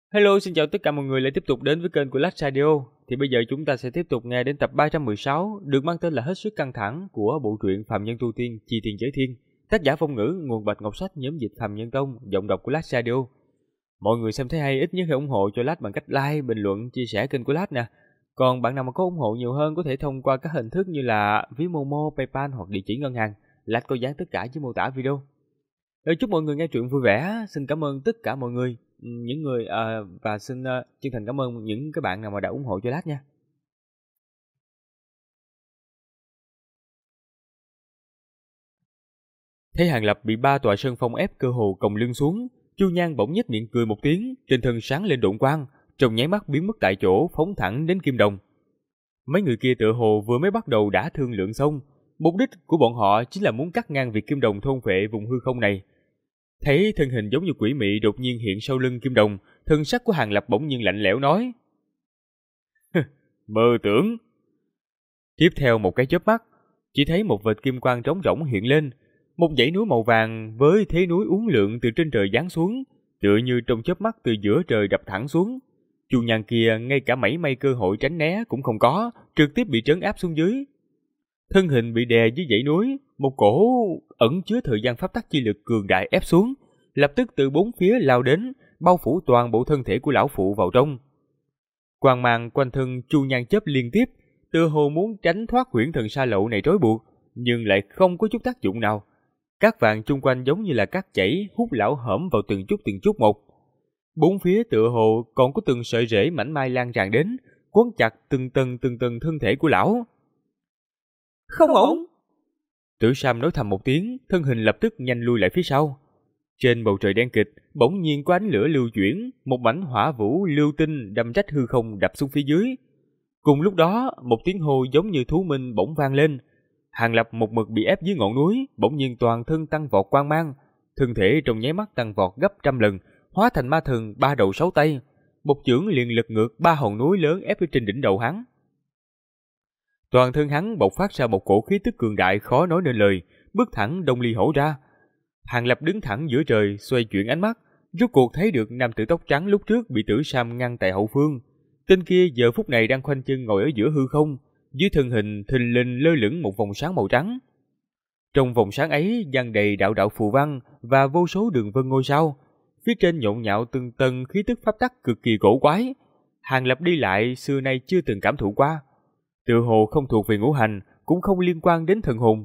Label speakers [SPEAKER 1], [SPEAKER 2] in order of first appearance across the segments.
[SPEAKER 1] Hello, xin chào tất cả mọi người lại tiếp tục đến với kênh của Lách Radio. Thì bây giờ chúng ta sẽ tiếp tục nghe đến tập 316 được mang tên là Hết sức căng thẳng của bộ truyện Phạm Nhân Tu Tiên Chi Tiền Giới Thiên. Tác giả Phong Ngữ, nguồn Bạch Ngọc Sách, nhóm dịch Phạm Nhân Tông, giọng đọc của Lách Radio. Mọi người xem thấy hay ít nhất hãy ủng hộ cho Lách bằng cách like, bình luận, chia sẻ kênh của Lách nè. Còn bạn nào mà có ủng hộ nhiều hơn có thể thông qua các hình thức như là ví Momo, PayPal hoặc địa chỉ ngân hàng. Lách có dán tất cả dưới mô tả video. Chúc mọi người nghe truyện vui vẻ. Xin cảm ơn tất cả mọi người, những người và xin chân thành cảm ơn những các bạn nào mà đã ủng hộ cho Lát nha. Thấy Hàng Lập bị ba tòa sơn phong ép cơ hồ còng lưng xuống, Chu Nhan bỗng nhếch miệng cười một tiếng, tinh thần sáng lên độn quang, trong nháy mắt biến mất tại chỗ, phóng thẳng đến Kim Đồng. Mấy người kia tựa hồ vừa mới bắt đầu đã thương lượng xong, mục đích của bọn họ chính là muốn cắt ngang việc Kim Đồng thôn phệ vùng hư không này. Thấy thân hình giống như quỷ mị đột nhiên hiện sau lưng Kim Đồng, thân sắc của Hàng Lập bỗng nhiên lạnh lẽo nói: "Mơ tưởng." Tiếp theo một cái chớp mắt, chỉ thấy một vệt kim quang trống rỗng hiện lên, một dãy núi màu vàng với thế núi uốn lượn từ trên trời giáng xuống, tựa như trong chớp mắt từ giữa trời đập thẳng xuống. Chu Nhan kia ngay cả mảy may cơ hội tránh né cũng không có, trực tiếp bị trấn áp xuống dưới. Thân hình bị đè dưới dãy núi, một cổ ẩn chứa thời gian pháp tắc chi lực cường đại ép xuống, lập tức từ bốn phía lao đến, bao phủ toàn bộ thân thể của lão phụ vào trong. Quang mang quanh thân Chu Nhan chớp liên tiếp, tựa hồ muốn tránh thoát huyễn thần sa lậu này trói buộc, nhưng lại không có chút tác dụng nào. Các vàng chung quanh giống như là cát chảy hút lão hõm vào từng chút một. Bốn phía tựa hồ còn có từng sợi rễ mảnh mai lan tràn đến, quấn chặt từng tầng thân thể của lão. Không ổn! Tử Sam nói thầm một tiếng, thân hình lập tức nhanh lui lại phía sau. Trên bầu trời đen kịch, bỗng nhiên có ánh lửa lưu chuyển, một mảnh hỏa vũ lưu tinh đâm rách hư không đập xuống phía dưới. Cùng lúc đó, một tiếng hô giống như thú minh bỗng vang lên. Hàng Lập một mực bị ép dưới ngọn núi, bỗng nhiên toàn thân tăng vọt quang mang, thân thể trong nháy mắt tăng vọt gấp 100 lần, hóa thành ma thần 3 đầu 6 tay, một chưởng liền lật ngược 3 hòn núi lớn ép ở trên đỉnh đầu hắn. Toàn thân hắn bộc phát ra một cổ khí tức cường đại khó nói nên lời, bước thẳng Đông Ly Hổ ra. Hàng Lập đứng thẳng giữa trời, xoay chuyển ánh mắt, rốt cuộc thấy được nam tử tóc trắng lúc trước bị Tử Sam ngăn tại hậu phương. Tên kia giờ phút này đang khoanh chân ngồi ở giữa hư không, dưới thân hình thình lình lơ lửng một vòng sáng màu trắng. Trong vòng sáng ấy dang đầy đạo đạo phù văn và vô số đường vân ngôi sao, phía trên nhộn nhạo từng tầng khí tức pháp tắc cực kỳ cổ quái. Hàng Lập đi lại xưa nay chưa từng cảm thụ qua, tựa hồ không thuộc về ngũ hành, cũng không liên quan đến thần hồn.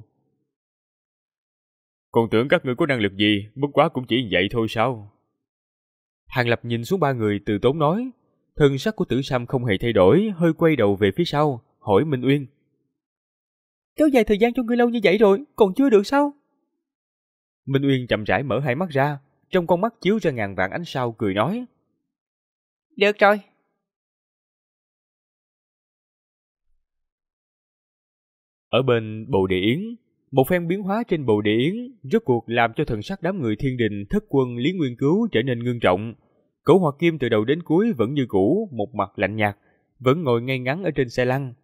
[SPEAKER 1] Còn tưởng các ngươi có năng lực gì, bất quá cũng chỉ vậy thôi sao? Hàng Lập nhìn xuống ba người từ tốn nói. Thân sắc của Tử Sam không hề thay đổi, hơi quay đầu về phía sau, hỏi Minh Uyên: "Kéo dài thời gian cho ngươi lâu như vậy rồi, còn chưa được sao?" Minh Uyên chậm rãi mở hai mắt ra, trong con mắt chiếu ra ngàn vạn ánh sao, cười nói: "Được rồi." Ở bên Bồ Đề Yến, một phen biến hóa trên Bồ Đề Yến rốt cuộc làm cho thần sắc đám người Thiên Đình thất quân Lý Nguyên Cứu trở nên ngưng trọng. Cẩu Hoạt Kim từ đầu đến cuối vẫn như cũ, một mặt lạnh nhạt, vẫn ngồi ngay ngắn ở trên xe lăn.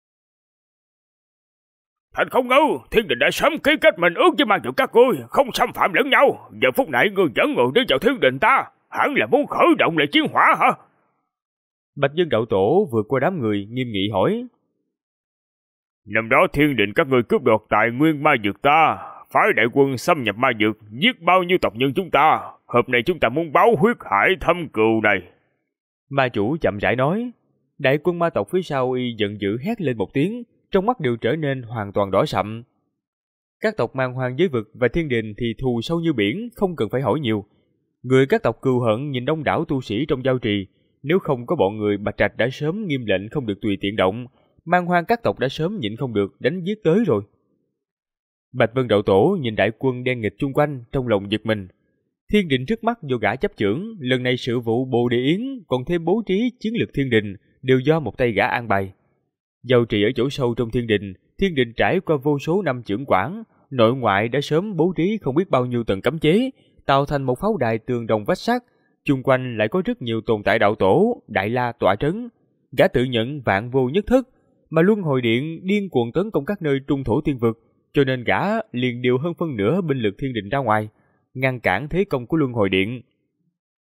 [SPEAKER 2] Thành không ngờ, Thiên Đình đã sớm ký kết minh ước với mang được các ngươi, không xâm phạm lẫn nhau. Giờ phút này ngươi dẫn người đến vào Thiên Đình ta, hẳn là muốn khởi động lại chiến hỏa hả?
[SPEAKER 1] Bạch Dương Đạo Tổ vượt qua đám người nghiêm nghị hỏi:
[SPEAKER 2] "Năm đó Thiên Đình các ngươi cướp đoạt tài nguyên ma dược ta, phái đại quân xâm nhập ma dược, giết bao nhiêu tộc nhân chúng ta. Hôm nay chúng ta muốn báo huyết hải thâm cừu này."
[SPEAKER 1] Ma chủ chậm rãi nói. Đại quân ma tộc phía sau y giận dữ hét lên một tiếng, trong mắt đều trở nên hoàn toàn đỏ sậm. Các tộc Man Hoang giới vực và Thiên Đình thì thù sâu như biển, không cần phải hỏi nhiều. Người các tộc cừu hận nhìn đông đảo tu sĩ trong giao trì, nếu không có bọn người Bạch Trạch đã sớm nghiêm lệnh không được tùy tiện động, Man Hoang các tộc đã sớm nhịn không được đánh giết tới rồi. Bạch Vân Đạo Tổ nhìn đại quân đen nghịch chung quanh, trong lòng giật mình. Thiên Đình trước mắt do gã chấp chưởng, lần này sự vụ Bồ Đề Yến còn thêm bố trí chiến lược Thiên Đình đều do một tay gã an bài. Giao trì ở chỗ sâu trong Thiên Đình trải qua vô số năm chưởng quản, nội ngoại đã sớm bố trí không biết bao nhiêu tầng cấm chế, tạo thành một pháo đài tường đồng vách sắt. Chung quanh lại có rất nhiều tồn tại đạo tổ, đại la tọa trấn. Gã tự nhận vạn vô nhất thức, mà Luân Hồi Điện điên cuồng tấn công các nơi trung thổ tiên vực, cho nên gã liền điều hơn phân nửa binh lực Thiên Đình ra ngoài, ngăn cản thế công của Luân Hồi Điện.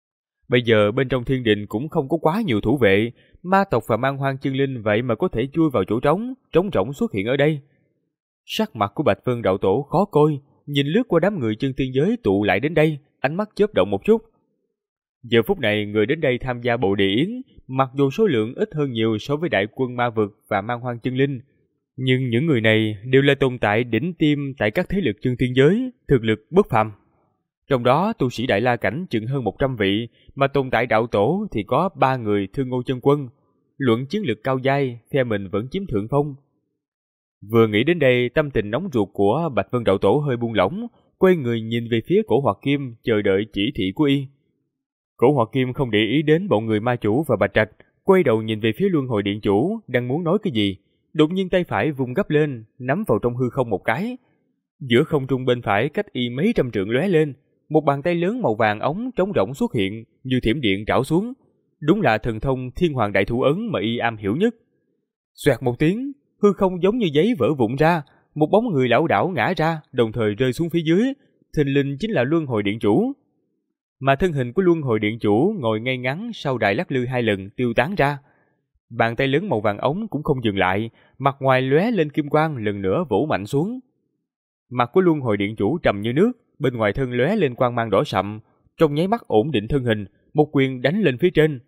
[SPEAKER 1] Bây giờ bên trong thiên đình cũng không có quá nhiều thủ vệ, ma tộc và man hoang chân linh vậy mà có thể chui vào chỗ trống rỗng xuất hiện ở đây. Sắc mặt của Bạch Vân đạo tổ khó coi, nhìn lướt qua đám người chân tiên giới tụ lại đến đây, ánh mắt chớp động một chút. Giờ phút này người đến đây tham gia bộ đề yến, mặc dù số lượng ít hơn nhiều so với đại quân ma vực và man hoang chân linh, nhưng những người này đều là tồn tại đỉnh tiêm tại các thế lực chân tiên giới, thực lực bất phàm. Trong đó tu sĩ Đại La cảnh chừng hơn 100 vị, mà tồn tại đạo tổ thì có 3 người Thương Ngô chân quân. Luận chiến lực cao dai, phe mình vẫn chiếm thượng phong. Vừa nghĩ đến đây, tâm tình nóng ruột của Bạch Vân đạo tổ hơi buông lỏng, quay người nhìn về phía Cổ Hoạt Kim, chờ đợi chỉ thị của y. Cổ Hoạt Kim không để ý đến bọn người ma chủ và Bạch Trạch, quay đầu nhìn về phía Luân Hồi Điện chủ, đang muốn nói cái gì, đột nhiên tay phải vung gấp lên, nắm vào trong hư không một cái. Giữa không trung bên phải cách y mấy trăm trượng lóe lên, một bàn tay lớn màu vàng óng trống rỗng xuất hiện, như thiểm điện trảo xuống. Đúng là thần thông Thiên Hoàng Đại Thủ Ấn mà y am hiểu nhất. Xoẹt một tiếng, hư không giống như giấy vỡ vụn ra, một bóng người lảo đảo ngã ra, đồng thời rơi xuống phía dưới. Thình lình chính là Luân Hồi Điện chủ. Mà thân hình của Luân Hồi Điện chủ ngồi ngay ngắn sau đài lắc lư 2 lần tiêu tán ra. Bàn tay lớn màu vàng ống cũng không dừng lại, mặt ngoài lóe lên kim quang lần nữa vỗ mạnh xuống. Mặt của Luân Hồi Điện chủ trầm như nước, bên ngoài thân lóe lên quang mang đỏ sậm, trong nháy mắt ổn định thân hình, một quyền đánh lên phía trên.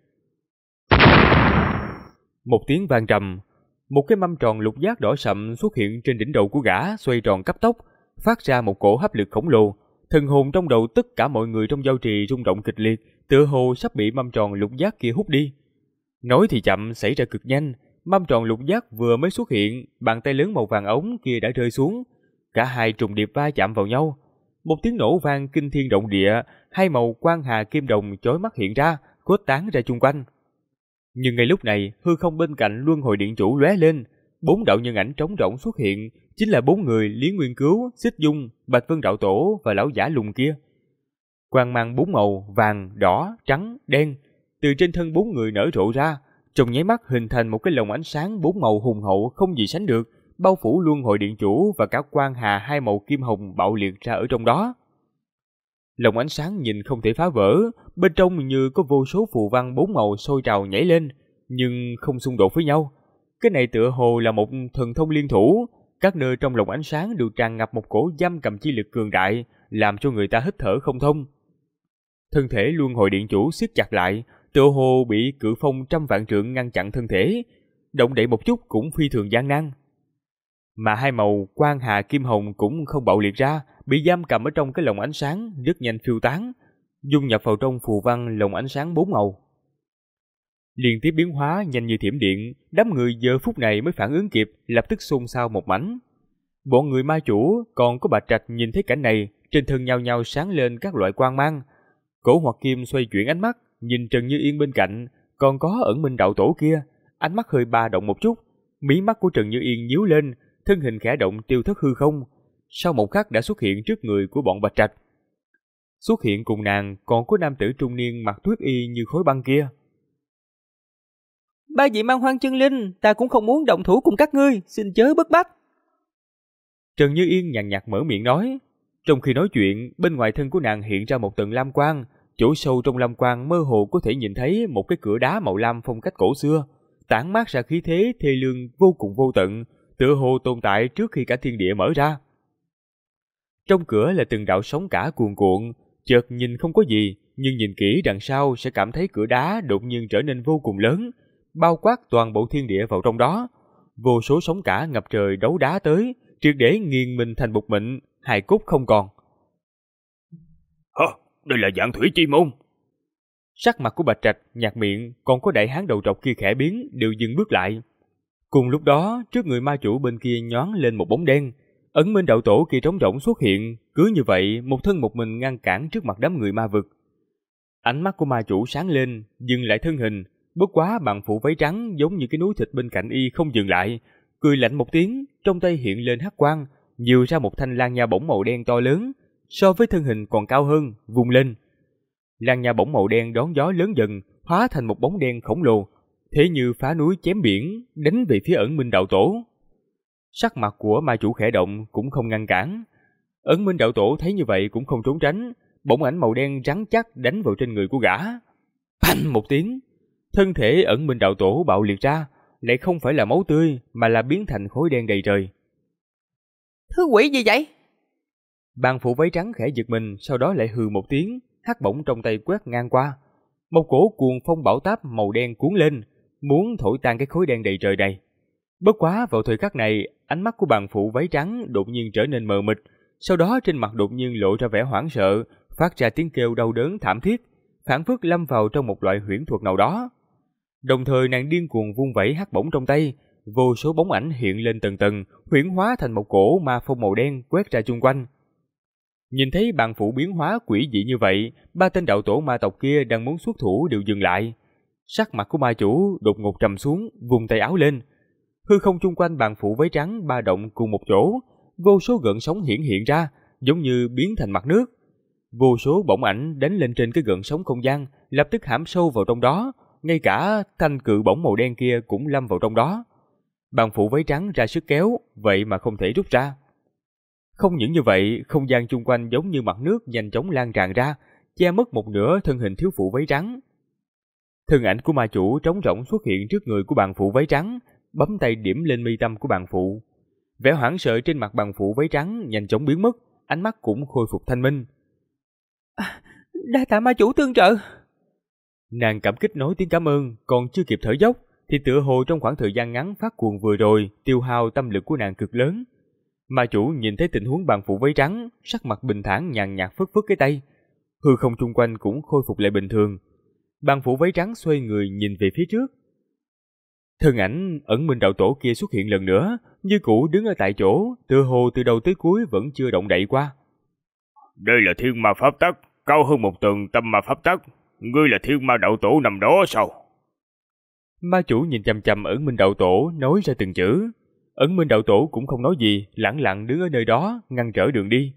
[SPEAKER 1] Một tiếng vang trầm, một cái mâm tròn lục giác đỏ sậm xuất hiện trên đỉnh đầu của gã, xoay tròn cấp tốc, phát ra một cổ hấp lực khổng lồ. Thần hồn trong đầu tất cả mọi người trong giao trì rung động kịch liệt, tựa hồ sắp bị mâm tròn lục giác kia hút đi. Nói thì chậm, xảy ra cực nhanh. Mâm tròn lục giác vừa mới xuất hiện, bàn tay lớn màu vàng ống kia đã rơi xuống. Cả hai trùng điệp va chạm vào nhau. Một tiếng nổ vang kinh thiên động địa, hai màu quang hà kim đồng chói mắt hiện ra, khuếch tán ra chung quanh. Nhưng ngay lúc này, hư không bên cạnh Luân Hồi Điện chủ lóe lên, 4 đạo nhân ảnh trống rỗng xuất hiện, chính là 4 người Lý Nguyên Cứu, Xích Dung, Bạch Vân đạo tổ và lão giả lùn kia. Quang mang 4 màu vàng, đỏ, trắng, đen từ trên thân 4 người nở rộ ra, trong nháy mắt hình thành một cái lồng ánh sáng 4 màu hùng hậu không gì sánh được, bao phủ Luân Hồi Điện chủ và cả quang hà 2 màu kim hồng bạo liệt ra ở trong đó. Lồng ánh sáng nhìn không thể phá vỡ, bên trong như có vô số phù văn 4 màu sôi trào nhảy lên, nhưng không xung đột với nhau. Cái này tựa hồ là một thần thông liên thủ, các nơi trong lồng ánh sáng đều tràn ngập một cổ giam cầm chi lực cường đại, làm cho người ta hít thở không thông. Thân thể Luân Hồi Điện chủ siết chặt lại, tựa hồ bị cự phong trăm vạn trượng ngăn chặn thân thể, động đậy một chút cũng phi thường gian nan. Mà 2 màu quang hà kim hồng cũng không bạo liệt ra, bị giam cầm ở trong cái lồng ánh sáng, rất nhanh phiêu tán, dung nhập vào trong phù văn lồng ánh sáng 4 màu. Liên tiếp biến hóa nhanh như thiểm điện, đám người giờ phút này mới phản ứng kịp, lập tức xôn xao một mảnh. Bọn người ma chủ còn có Bạch Trạch nhìn thấy cảnh này, trên thân nhao nhao sáng lên các loại quang mang. Cổ Hoạt Kim xoay chuyển ánh mắt, nhìn Trần Như Yên bên cạnh, còn có Ẩn Minh đạo tổ kia, ánh mắt hơi ba động một chút, mí mắt của Trần Như Yên nhíu lên, thân hình khẽ động tiêu thất hư không, sau một khắc đã xuất hiện trước người của bọn Bạch Trạch. Xuất hiện cùng nàng còn có nam tử trung niên mặc tuyết y như khối băng kia.
[SPEAKER 3] Ba vị man hoang chân linh, ta cũng không muốn động thủ cùng các ngươi, xin chớ bức bách.
[SPEAKER 1] Trần Như Yên nhàn nhạt mở miệng nói. Trong khi nói chuyện, bên ngoài thân của nàng hiện ra một tầng lam quang, chỗ sâu trong lam quang mơ hồ có thể nhìn thấy một cái cửa đá màu lam phong cách cổ xưa, tản mát ra khí thế thê lương vô cùng vô tận, tựa hồ tồn tại trước khi cả thiên địa mở ra. Trong cửa là từng đạo sóng cả cuồn cuộn, chợt nhìn không có gì, nhưng nhìn kỹ đằng sau sẽ cảm thấy cửa đá đột nhiên trở nên vô cùng lớn, bao quát toàn bộ thiên địa vào trong đó. Vô số sóng cả ngập trời đấu đá tới, triệt để nghiền mình thành bột mịn, hài cốt không còn.
[SPEAKER 2] Đây là Vạn Thủy Chi Môn.
[SPEAKER 1] Sắc mặt của Bạch Trạch nhạt miệng, còn có đại hán đầu trọc kia khẽ biến, đều dừng bước lại. Cùng lúc đó, trước người ma chủ bên kia nhoáng lên một bóng đen, Ẩn Minh đạo tổ kia trống rỗng xuất hiện, cứ như vậy một thân một mình ngăn cản trước mặt đám người ma vực. Ánh mắt của ma chủ sáng lên, dừng lại thân hình, bất quá bằng phủ váy trắng giống như cái núi thịt bên cạnh y không dừng lại, cười lạnh một tiếng, trong tay hiện lên hắc quang, nhiều ra một thanh lan nha bổng màu đen to lớn, so với thân hình còn cao hơn, vung lên. Lan nha bổng màu đen đón gió lớn dần, hóa thành một bóng đen khổng lồ, thế như phá núi chém biển, đánh về phía Ẩn Minh đạo tổ. Sắc mặt của ma chủ khẽ động cũng không ngăn cản. Ẩn Minh đạo tổ thấy như vậy cũng không trốn tránh, bổng ảnh màu đen rắn chắc đánh vào trên người của gã. Phanh một tiếng, thân thể ẩn minh đạo tổ bạo liệt ra, lại không phải là máu tươi mà là biến thành khối đen đầy trời.
[SPEAKER 3] Thứ quỷ gì vậy?
[SPEAKER 1] Bàn phụ váy trắng khẽ giật mình, sau đó lại hừ một tiếng, hắc bổng trong tay quét ngang qua. Một cổ cuồng phong bão táp màu đen cuốn lên, muốn thổi tan cái khối đen đầy trời này. Bất quá vào thời khắc này, ánh mắt của bàn phụ váy trắng đột nhiên trở nên mờ mịt, sau đó trên mặt đột nhiên lộ ra vẻ hoảng sợ, phát ra tiếng kêu đau đớn thảm thiết, phảng phất lâm vào trong một loại huyễn thuật nào đó. Đồng thời nàng điên cuồng vung vẩy hắc bổng trong tay, vô số bóng ảnh hiện lên tầng tầng, huyễn hóa thành một cổ ma phong màu đen quét ra chung quanh. Nhìn thấy bàn phụ biến hóa quỷ dị như vậy, ba tên đạo tổ ma tộc kia đang muốn xuất thủ đều dừng lại. Sắc mặt của ma chủ đột ngột trầm xuống, vùng tay áo lên. Hư không chung quanh bàn phụ váy trắng ba động cùng một chỗ, vô số gợn sóng hiển hiện ra, giống như biến thành mặt nước. Vô số bóng ảnh đánh lên trên cái gợn sóng không gian, lập tức hãm sâu vào trong đó, ngay cả thanh cự bổng màu đen kia cũng lâm vào trong đó. Bàn phụ váy trắng ra sức kéo, vậy mà không thể rút ra. Không những như vậy, không gian chung quanh giống như mặt nước nhanh chóng lan tràn ra, che mất một nửa thân hình thiếu phụ váy trắng. Thân ảnh của ma chủ trống rỗng xuất hiện trước người của bàn phụ váy trắng, bấm tay điểm lên mi tâm của bàn phụ. Vẻ hoảng sợ trên mặt bàn phụ váy trắng nhanh chóng biến mất, ánh mắt cũng khôi phục thanh minh.
[SPEAKER 3] Đa tạ ma chủ tương trợ.
[SPEAKER 1] Nàng cảm kích nói tiếng cảm ơn, còn chưa kịp thở dốc, thì tựa hồ trong khoảng thời gian ngắn phát cuồng vừa rồi, tiêu hao tâm lực của nàng cực lớn. Ma chủ nhìn thấy tình huống bàn phụ váy trắng, sắc mặt bình thản nhàn nhạt phất phất cái tay. Hư không chung quanh cũng khôi phục lại bình thường. Bàn phụ váy trắng xoay người nhìn về phía trước. Thân ảnh ẩn minh đạo tổ kia xuất hiện lần nữa, như cũ đứng ở tại chỗ, tựa hồ từ đầu tới cuối vẫn chưa động đậy qua.
[SPEAKER 2] Đây là thiên ma pháp tắc, cao hơn một tầng tâm ma pháp tắc. Ngươi là thiên ma đạo tổ nằm đó sao?
[SPEAKER 1] Ma chủ nhìn chằm chằm ẩn minh đạo tổ, nói ra từng chữ. Ẩn minh đạo tổ cũng không nói gì, lẳng lặng đứng ở nơi đó, ngăn trở đường đi.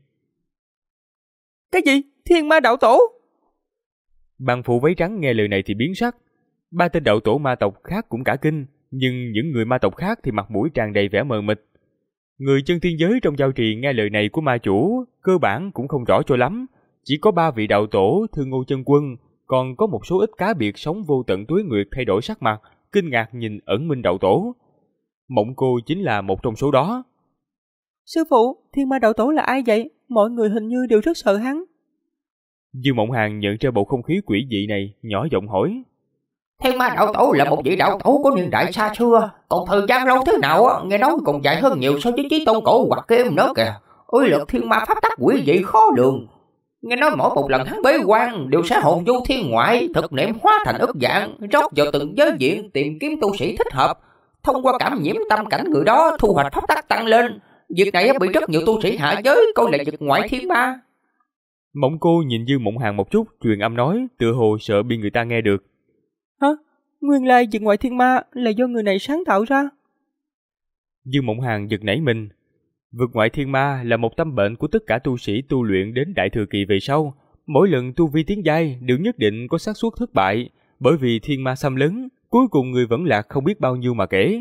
[SPEAKER 3] Cái gì? Thiên ma đạo tổ?
[SPEAKER 1] Bàn phụ váy trắng nghe lời này thì biến sắc. Ba tên đạo tổ ma tộc khác cũng cả kinh, nhưng những người ma tộc khác thì mặt mũi tràn đầy vẻ mờ mịt. Người chân thiên giới trong giao trì nghe lời này của ma chủ, cơ bản cũng không rõ cho lắm. Chỉ có 3 vị đạo tổ Thương Ngô Chân Quân, còn có một số ít cá biệt sống vô tận tuế nguyệt thay đổi sắc mặt, kinh ngạc nhìn ẩn minh đạo tổ. Mộng cô chính là một trong số đó.
[SPEAKER 3] Sư phụ, thiên ma đạo tổ là ai vậy? Mọi người hình như đều rất sợ hắn.
[SPEAKER 1] Dương Mộng Hàn nhận ra bầu không khí quỷ dị này, nhỏ giọng hỏi.
[SPEAKER 4] Thiên ma đạo tổ là một vị đạo tổ của niên đại xa xưa, còn thời gian lâu thế nào nghe nói còn dài hơn nhiều so với Chí Tôn cổ hoặc Kim nữa kìa. Uy lực thiên ma pháp tắc quỷ dị khó lường. Nghe nói mỗi một lần hắn bế quan đều sẽ hồn du thiên ngoại, thực niệm hóa thành ức dạng, rót vào từng giới diện tìm kiếm tu sĩ thích hợp, thông qua cảm nhiễm tâm cảnh người đó thu hoạch pháp tắc tăng lên. Việc này bị rất nhiều tu sĩ hạ giới coi là vực ngoại thiên ma.
[SPEAKER 1] Mộng cô nhìn Dương Mộng Hàn một chút, truyền âm nói, tựa hồ sợ bị người ta nghe được.
[SPEAKER 3] Hả? Nguyên lai vực ngoại thiên ma là do người này sáng tạo ra?
[SPEAKER 1] Dương Mộng Hàn giật nảy mình. Vực ngoại thiên ma là một tâm bệnh của tất cả tu sĩ tu luyện đến đại thừa kỳ về sau. Mỗi lần tu vi tiến giai đều nhất định có xác suất thất bại, bởi vì thiên ma xâm lấn, cuối cùng người vẫn lạc không biết bao nhiêu mà kể.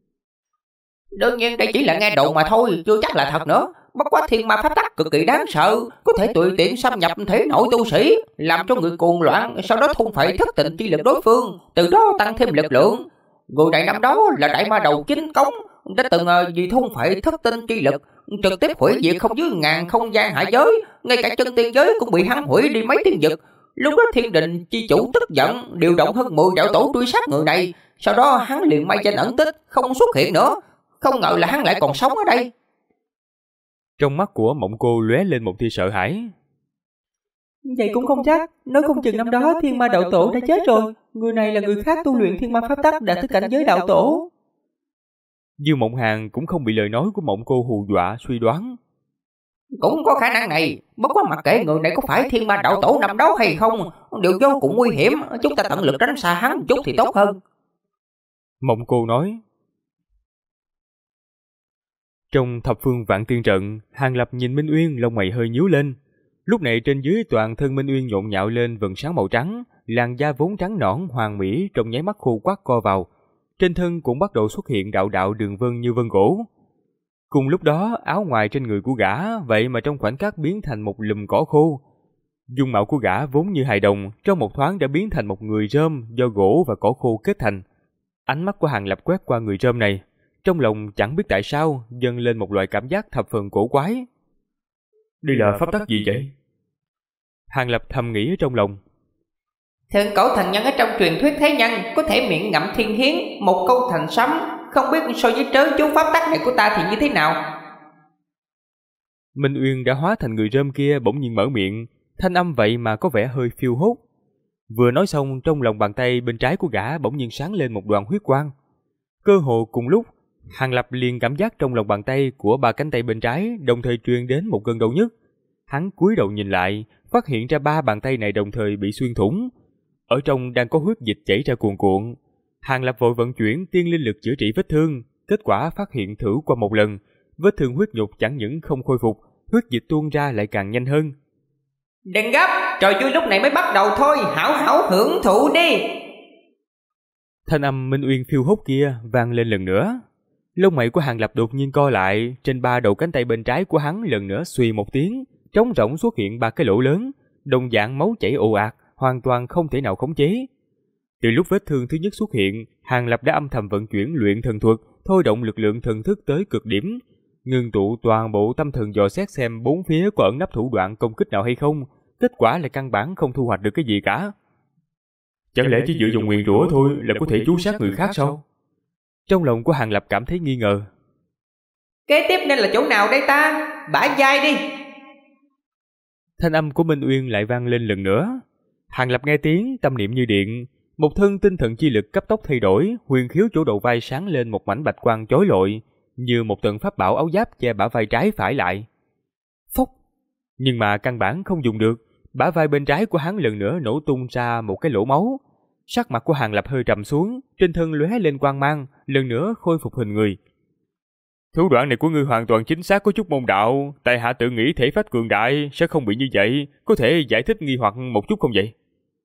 [SPEAKER 4] Đương nhiên đây chỉ là nghe đồn mà thôi, chưa chắc là thật nữa. Bất quá thiên ma pháp tắc cực kỳ đáng sợ, có thể tùy tiện xâm nhập thể nội tu sĩ, làm cho người cuồng loạn, sau đó thôn phệ thất tình chi lực đối phương, từ đó tăng thêm lực lượng. Người này năm đó là đại ma đầu chính cống, đã từng vì thôn phệ thất tinh chi lực, trực tiếp hủy diệt không dưới ngàn không gian hạ giới, ngay cả chân tiên giới cũng bị hắn hủy đi mấy thiên vực. Lúc đó thiên đình chi chủ tức giận, điều động hơn 10 đạo tổ truy sát người này, sau đó hắn liền may danh ẩn tích, không xuất hiện nữa. Không ngờ là hắn lại còn sống ở đây.
[SPEAKER 1] Trong mắt của Mộng cô lóe lên một tia sợ hãi.
[SPEAKER 3] Vậy cũng không chắc, nói không chừng năm đó thiên ma đạo tổ đã chết rồi. Người này là người khác tu luyện thiên ma pháp tắc đã tới cảnh giới đạo tổ.
[SPEAKER 1] Dương Mộng Hàn cũng không bị lời nói của Mộng cô hù dọa suy đoán.
[SPEAKER 4] Cũng có khả năng này, bất quá mặc kệ người này có phải thiên ma đạo tổ năm đó hay không, đều vô cùng nguy hiểm, chúng ta tận lực tránh xa hắn một chút thì tốt hơn.
[SPEAKER 1] Mộng cô nói. Trong thập phương vạn tiên trận, Hàng Lập nhìn Minh Uyên lông mày hơi nhíu lên. Lúc này trên dưới toàn thân Minh Uyên nhộn nhạo lên vầng sáng màu trắng, làn da vốn trắng nõn hoàn mỹ trong nháy mắt khô quắt co vào. Trên thân cũng bắt đầu xuất hiện đạo đạo đường vân như vân gỗ. Cùng lúc đó, áo ngoài trên người của gã vậy mà trong khoảnh khắc biến thành một lùm cỏ khô. Dung mạo của gã vốn như hài đồng, trong một thoáng đã biến thành một người rơm do gỗ và cỏ khô kết thành. Ánh mắt của Hàng Lập quét qua người rơm này, trong lòng chẳng biết tại sao dâng lên một loại cảm giác thập phần cổ quái.
[SPEAKER 2] Đây là pháp tắc gì vậy?
[SPEAKER 1] Hàng Lập thầm nghĩ ở trong lòng.
[SPEAKER 4] Thượng cổ thần nhân ở trong truyền thuyết thế nhân có thể miệng ngậm thiên hiến, một câu thành sấm, không biết so với trớ chú pháp tắc này của ta thì như thế nào.
[SPEAKER 1] Minh Uyên đã hóa thành người rơm kia bỗng nhiên mở miệng, thanh âm vậy mà có vẻ hơi phiêu hốt. Vừa nói xong, trong lòng bàn tay bên trái của gã bỗng nhiên sáng lên một đoàn huyết quang. Cơ hồ cùng lúc, Hàng Lập liền cảm giác trong lòng bàn tay của ba cánh tay bên trái đồng thời truyền đến một cơn đau nhức. Hắn cúi đầu nhìn lại, phát hiện ra ba bàn tay này đồng thời bị xuyên thủng. Ở trong đang có huyết dịch chảy ra cuồn cuộn. Hàng Lập vội vận chuyển tiên linh lực chữa trị vết thương, kết quả phát hiện thử qua một lần, vết thương huyết nhục chẳng những không khôi phục, huyết dịch tuôn ra lại càng nhanh hơn.
[SPEAKER 4] Đừng gấp, trò vui lúc này mới bắt đầu thôi, hảo hảo hưởng thụ đi.
[SPEAKER 1] Thanh âm Minh Uyên phiêu hốt kia vang lên lần nữa. Lông mày của Hàng Lập đột nhiên co lại, trên ba đầu cánh tay bên trái của hắn lần nữa suy một tiếng, trống rỗng xuất hiện ba cái lỗ lớn, đồng dạng máu chảy ồ ạt, hoàn toàn không thể nào khống chế. Từ lúc vết thương thứ nhất xuất hiện, Hàng Lập đã âm thầm vận chuyển luyện thần thuật, thôi động lực lượng thần thức tới cực điểm, ngưng tụ toàn bộ tâm thần dò xét xem bốn phía có ẩn nấp thủ đoạn công kích nào hay không. Kết quả là căn bản không thu hoạch được cái gì cả.
[SPEAKER 2] Chẳng lẽ chỉ dựa dùng nguyền rủa thôi là có thể chú sát người khác sao?
[SPEAKER 1] Trong lòng của Hàng Lập cảm thấy nghi ngờ.
[SPEAKER 4] Kế tiếp nên là chỗ nào đây ta? Bả vai đi.
[SPEAKER 1] Thanh âm của Minh Uyên lại vang lên lần nữa. Hàng Lập nghe tiếng, tâm niệm như điện, một thân tinh thần chi lực cấp tốc thay đổi, huyền khiếu chỗ đầu vai sáng lên một mảnh bạch quang chói lọi, như một tầng pháp bảo áo giáp che bả vai trái phải lại. Phốc! Nhưng mà căn bản không dùng được, bả vai bên trái của hắn lần nữa nổ tung ra một cái lỗ máu. Sắc mặt của Hàng Lập hơi trầm xuống, trên thân lóe lên quang mang, lần nữa khôi phục hình người.
[SPEAKER 2] Thủ đoạn này của ngươi hoàn toàn chính xác, có chút môn đạo, tại hạ tự nghĩ thể phách cường đại sẽ không bị như vậy, có thể giải thích nghi hoặc một chút không vậy?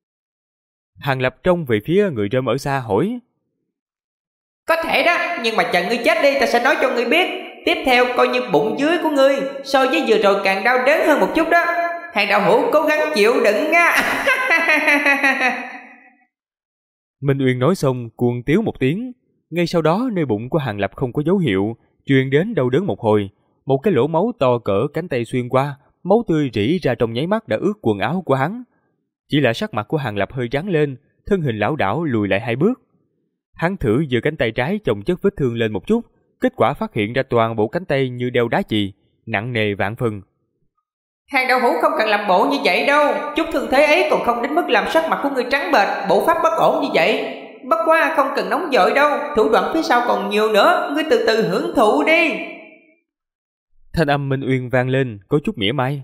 [SPEAKER 1] Hàng Lập trông về phía người rơm ở xa hỏi.
[SPEAKER 4] Có thể đó, nhưng mà chờ ngươi chết đi ta sẽ nói cho ngươi biết. Tiếp theo coi như bụng dưới của ngươi so với vừa rồi càng đau đớn hơn một chút đó. Hàng đạo hữu cố gắng chịu đựng nha.
[SPEAKER 1] Minh Uyên nói xong cuồng tiếu một tiếng. Ngay sau đó nơi bụng của Hàng Lập không có dấu hiệu, truyền đến đau đớn một hồi. Một cái lỗ máu to cỡ cánh tay xuyên qua, máu tươi rỉ ra trong nháy mắt đã ướt quần áo của hắn. Chỉ là sắc mặt của Hàng Lập hơi trắng lên, thân hình lảo đảo lùi lại 2 bước. Hắn thử giơ cánh tay trái chồng chất vết thương lên một chút, kết quả phát hiện ra toàn bộ cánh tay như đeo đá chì, nặng nề vạn phần.
[SPEAKER 4] Hàng đạo hữu không cần làm bộ như vậy đâu, chút thương thế ấy còn không đến mức làm sắc mặt của ngươi trắng bệch, bộ pháp bất ổn như vậy. Bất quá không cần nóng vội đâu, thủ đoạn phía sau còn nhiều nữa, ngươi từ từ hưởng thụ đi.
[SPEAKER 1] Thanh âm Minh Uyên vang lên, có chút mỉa mai.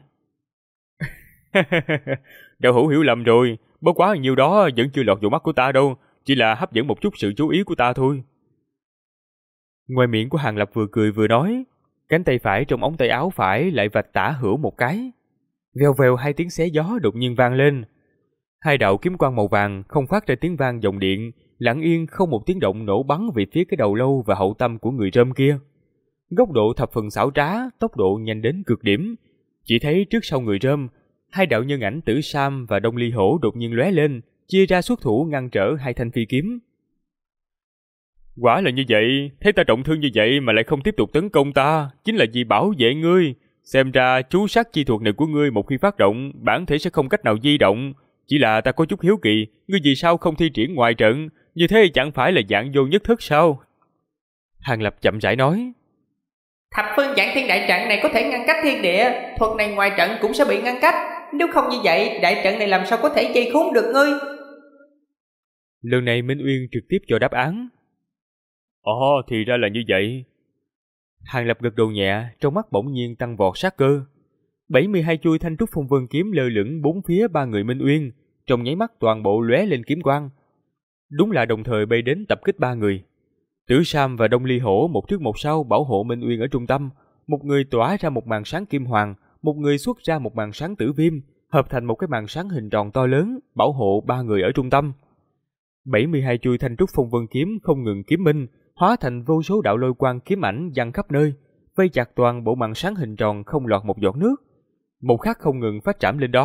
[SPEAKER 2] Đạo hữu hiểu lầm rồi, bất quá nhiều đó vẫn chưa lọt vào mắt của ta đâu, chỉ là hấp dẫn một chút sự chú ý của ta thôi.
[SPEAKER 1] Ngoài miệng của Hàng Lập vừa cười vừa nói, cánh tay phải trong ống tay áo phải lại vạch tả hữu một cái. Vèo vèo 2 tiếng xé gió đột nhiên vang lên. 2 đạo kiếm quang màu vàng không phát ra tiếng vang dòng điện, lặng yên không một tiếng động nổ bắn về phía cái đầu lâu và hậu tâm của người rơm kia. Góc độ thập phần xảo trá, tốc độ nhanh đến cực điểm. Chỉ thấy trước sau người rơm, 2 đạo nhân ảnh Tử Sam và Đông Ly Hổ đột nhiên lóe lên, chia ra xuất thủ ngăn trở 2 thanh phi kiếm.
[SPEAKER 2] Quả là như vậy, thấy ta trọng thương như vậy mà lại không tiếp tục tấn công ta, chính là vì bảo vệ ngươi. Xem ra chú sát chi thuật này của ngươi một khi phát động, bản thể sẽ không cách nào di động. Chỉ là ta có chút hiếu kỳ, ngươi vì sao không thi triển ngoài trận, như thế chẳng phải là dạng vô nhất thức sao?
[SPEAKER 1] Hàng Lập chậm rãi nói.
[SPEAKER 4] Thập phương dạng thiên đại trận này có thể ngăn cách thiên địa, thuật này ngoài trận cũng sẽ bị ngăn cách. Nếu không như vậy, đại trận này làm sao có thể dây khốn được ngươi?
[SPEAKER 1] Lần này Minh Uyên trực tiếp cho đáp án.
[SPEAKER 2] Ồ, thì ra là như vậy.
[SPEAKER 1] Hàng Lập gật đầu nhẹ, trong mắt bỗng nhiên tăng vọt sát cơ. 72 chuôi thanh trúc phong vân kiếm lơ lửng bốn phía 3 người Minh Uyên, trong nháy mắt toàn bộ lóe lên kiếm quang. Đúng là đồng thời bay đến tập kích 3 người. Tử Sam và Đông Ly Hổ một trước một sau bảo hộ Minh Uyên ở trung tâm, một người tỏa ra một màn sáng kim hoàng, một người xuất ra một màn sáng tử viêm, hợp thành một cái màn sáng hình tròn to lớn, bảo hộ 3 người ở trung tâm. 72 chuôi thanh trúc phong vân kiếm không ngừng kiếm minh, hóa thành vô số đạo lôi quang kiếm ảnh giăng khắp nơi, vây chặt toàn bộ màn sáng hình tròn không lọt một giọt nước. Một khắc không ngừng phát trảm lên đó,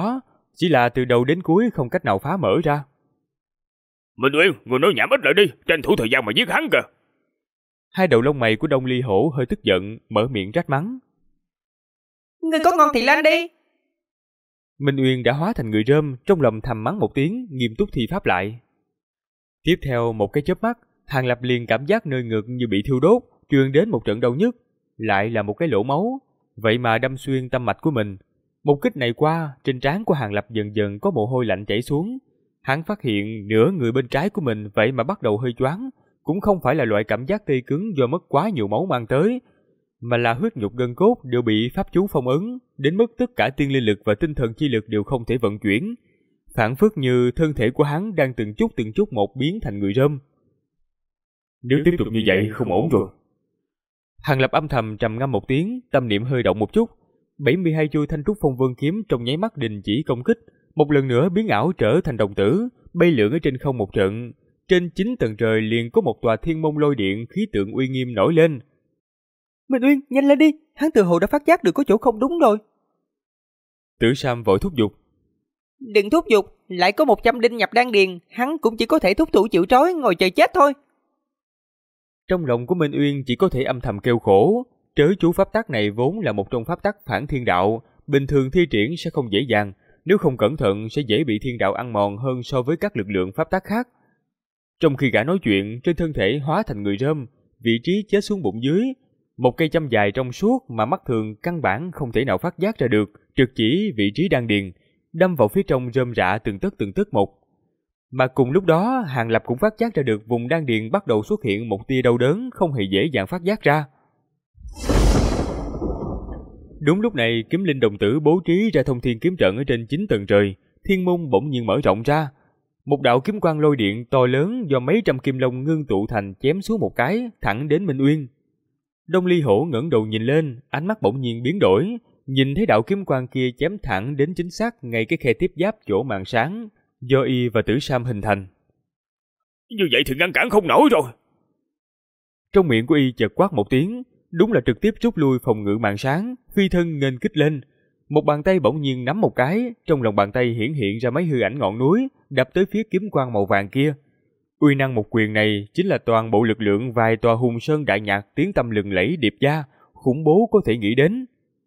[SPEAKER 1] chỉ là từ đầu đến cuối không cách nào phá mở ra.
[SPEAKER 2] Minh Uyên, người nói nhảm ít lại đi, tranh thủ thời gian mà giết hắn kìa.
[SPEAKER 1] Hai đầu lông mày của Đông Ly Hổ hơi tức giận, mở miệng trách mắng.
[SPEAKER 3] Người có ngon thì lên đi.
[SPEAKER 1] Minh Uyên đã hóa thành người rơm, trong lòng thầm mắng một tiếng, nghiêm túc thi pháp lại. Tiếp theo một cái chớp mắt, Hàng Lập liền cảm giác nơi ngực như bị thiêu đốt, truyền đến một trận đau nhức, lại là một cái lỗ máu, vậy mà đâm xuyên tâm mạch của mình. Một kích này qua, trên trán của Hàng Lập dần dần có mồ hôi lạnh chảy xuống. Hắn phát hiện nửa người bên trái của mình vậy mà bắt đầu hơi choáng, cũng không phải là loại cảm giác tê cứng do mất quá nhiều máu mang tới, mà là huyết nhục gân cốt đều bị pháp chú phong ấn, đến mức tất cả tiên linh lực và tinh thần chi lực đều không thể vận chuyển, phảng phất như thân thể của hắn đang từng chút một biến thành người rơm.
[SPEAKER 2] Nếu tiếp tục như vậy không ổn rồi.
[SPEAKER 1] Hàng Lập âm thầm trầm ngâm một tiếng, tâm niệm hơi động một chút. 72 chuôi thanh trúc phong vân kiếm trong nháy mắt đình chỉ công kích, một lần nữa biến ảo trở thành đồng tử, bay lượn ở trên không một trận. Trên 9 tầng trời liền có một tòa thiên môn lôi điện khí tượng uy nghiêm nổi lên.
[SPEAKER 3] Minh Uyên, nhanh lên đi, hắn tự hồ đã phát giác được có chỗ không đúng rồi.
[SPEAKER 1] Tử Sam vội thúc giục.
[SPEAKER 3] Đừng thúc giục, lại có 100 đinh nhập đan điền, hắn cũng chỉ có thể thúc thủ chịu trói, ngồi chờ chết thôi.
[SPEAKER 1] Trong lòng của Minh Uyên chỉ có thể âm thầm kêu khổ. Trớ chú pháp tắc này vốn là một trong pháp tắc phản thiên đạo, bình thường thi triển sẽ không dễ dàng, nếu không cẩn thận sẽ dễ bị thiên đạo ăn mòn hơn so với các lực lượng pháp tắc khác. Trong khi gã nói chuyện, trên thân thể hóa thành người rơm, vị trí chết xuống bụng dưới, một cây châm dài trong suốt mà mắt thường căn bản không thể nào phát giác ra được, trực chỉ vị trí đan điền, đâm vào phía trong rơm rạ từng tấc một. Mà cùng lúc đó, Hàng Lập cũng phát giác ra được vùng đan điền bắt đầu xuất hiện một tia đau đớn không hề dễ dàng phát giác ra. Đúng lúc này, kiếm linh đồng tử bố trí ra thông thiên kiếm trận ở trên 9 tầng trời, thiên môn bỗng nhiên mở rộng ra. Một đạo kiếm quang lôi điện to lớn do mấy trăm kim long ngưng tụ thành chém xuống một cái, thẳng đến Minh Uyên. Đông Ly Hổ ngẩng đầu nhìn lên, ánh mắt bỗng nhiên biến đổi, nhìn thấy đạo kiếm quang kia chém thẳng đến chính xác ngay cái khe tiếp giáp chỗ màn sáng do y và Tử Sam hình thành.
[SPEAKER 2] Như vậy thì ngăn cản không nổi rồi.
[SPEAKER 1] Trong miệng của y chợt quát một tiếng, đúng là trực tiếp rút lui phòng ngự màn sáng, phi thân nghênh kích lên. Một bàn tay bỗng nhiên nắm một cái, trong lòng bàn tay hiển hiện ra mấy hư ảnh ngọn núi, đập tới phía kiếm quang màu vàng kia. Uy năng một quyền này chính là toàn bộ lực lượng vài tòa hùng sơn đại nhạc tiếng tăm lừng lẫy điệp gia, khủng bố có thể nghĩ đến.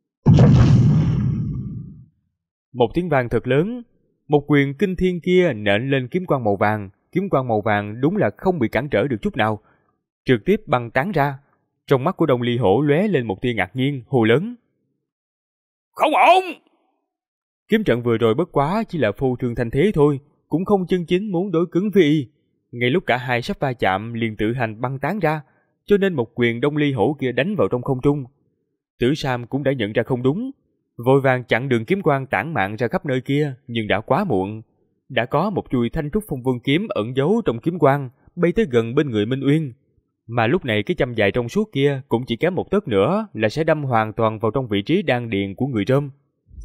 [SPEAKER 1] Một tiếng vang thật lớn, một quyền kinh thiên kia nện lên kiếm quang màu vàng đúng là không bị cản trở được chút nào, trực tiếp băng tán ra. Trong mắt của Đông Ly Hổ lóe lên một tia ngạc nhiên, hô lớn.
[SPEAKER 2] Không ổn!
[SPEAKER 1] Kiếm trận vừa rồi bất quá chỉ là phô trương thanh thế thôi, cũng không chân chính muốn đối cứng với y. Ngay lúc cả hai sắp va chạm liền tự hành băng tán ra, cho nên một quyền Đông Ly Hổ kia đánh vào trong không trung. Tử Sam cũng đã nhận ra không đúng, vội vàng chặn đường kiếm quang tản mạn ra khắp nơi kia, nhưng đã quá muộn. Đã có một chuôi thanh trúc phong vân kiếm ẩn giấu trong kiếm quang, bay tới gần bên người Minh Uyên. Mà lúc này cái châm dài trong suốt kia cũng chỉ kém một tấc nữa là sẽ đâm hoàn toàn vào trong vị trí đan điền của người rơm.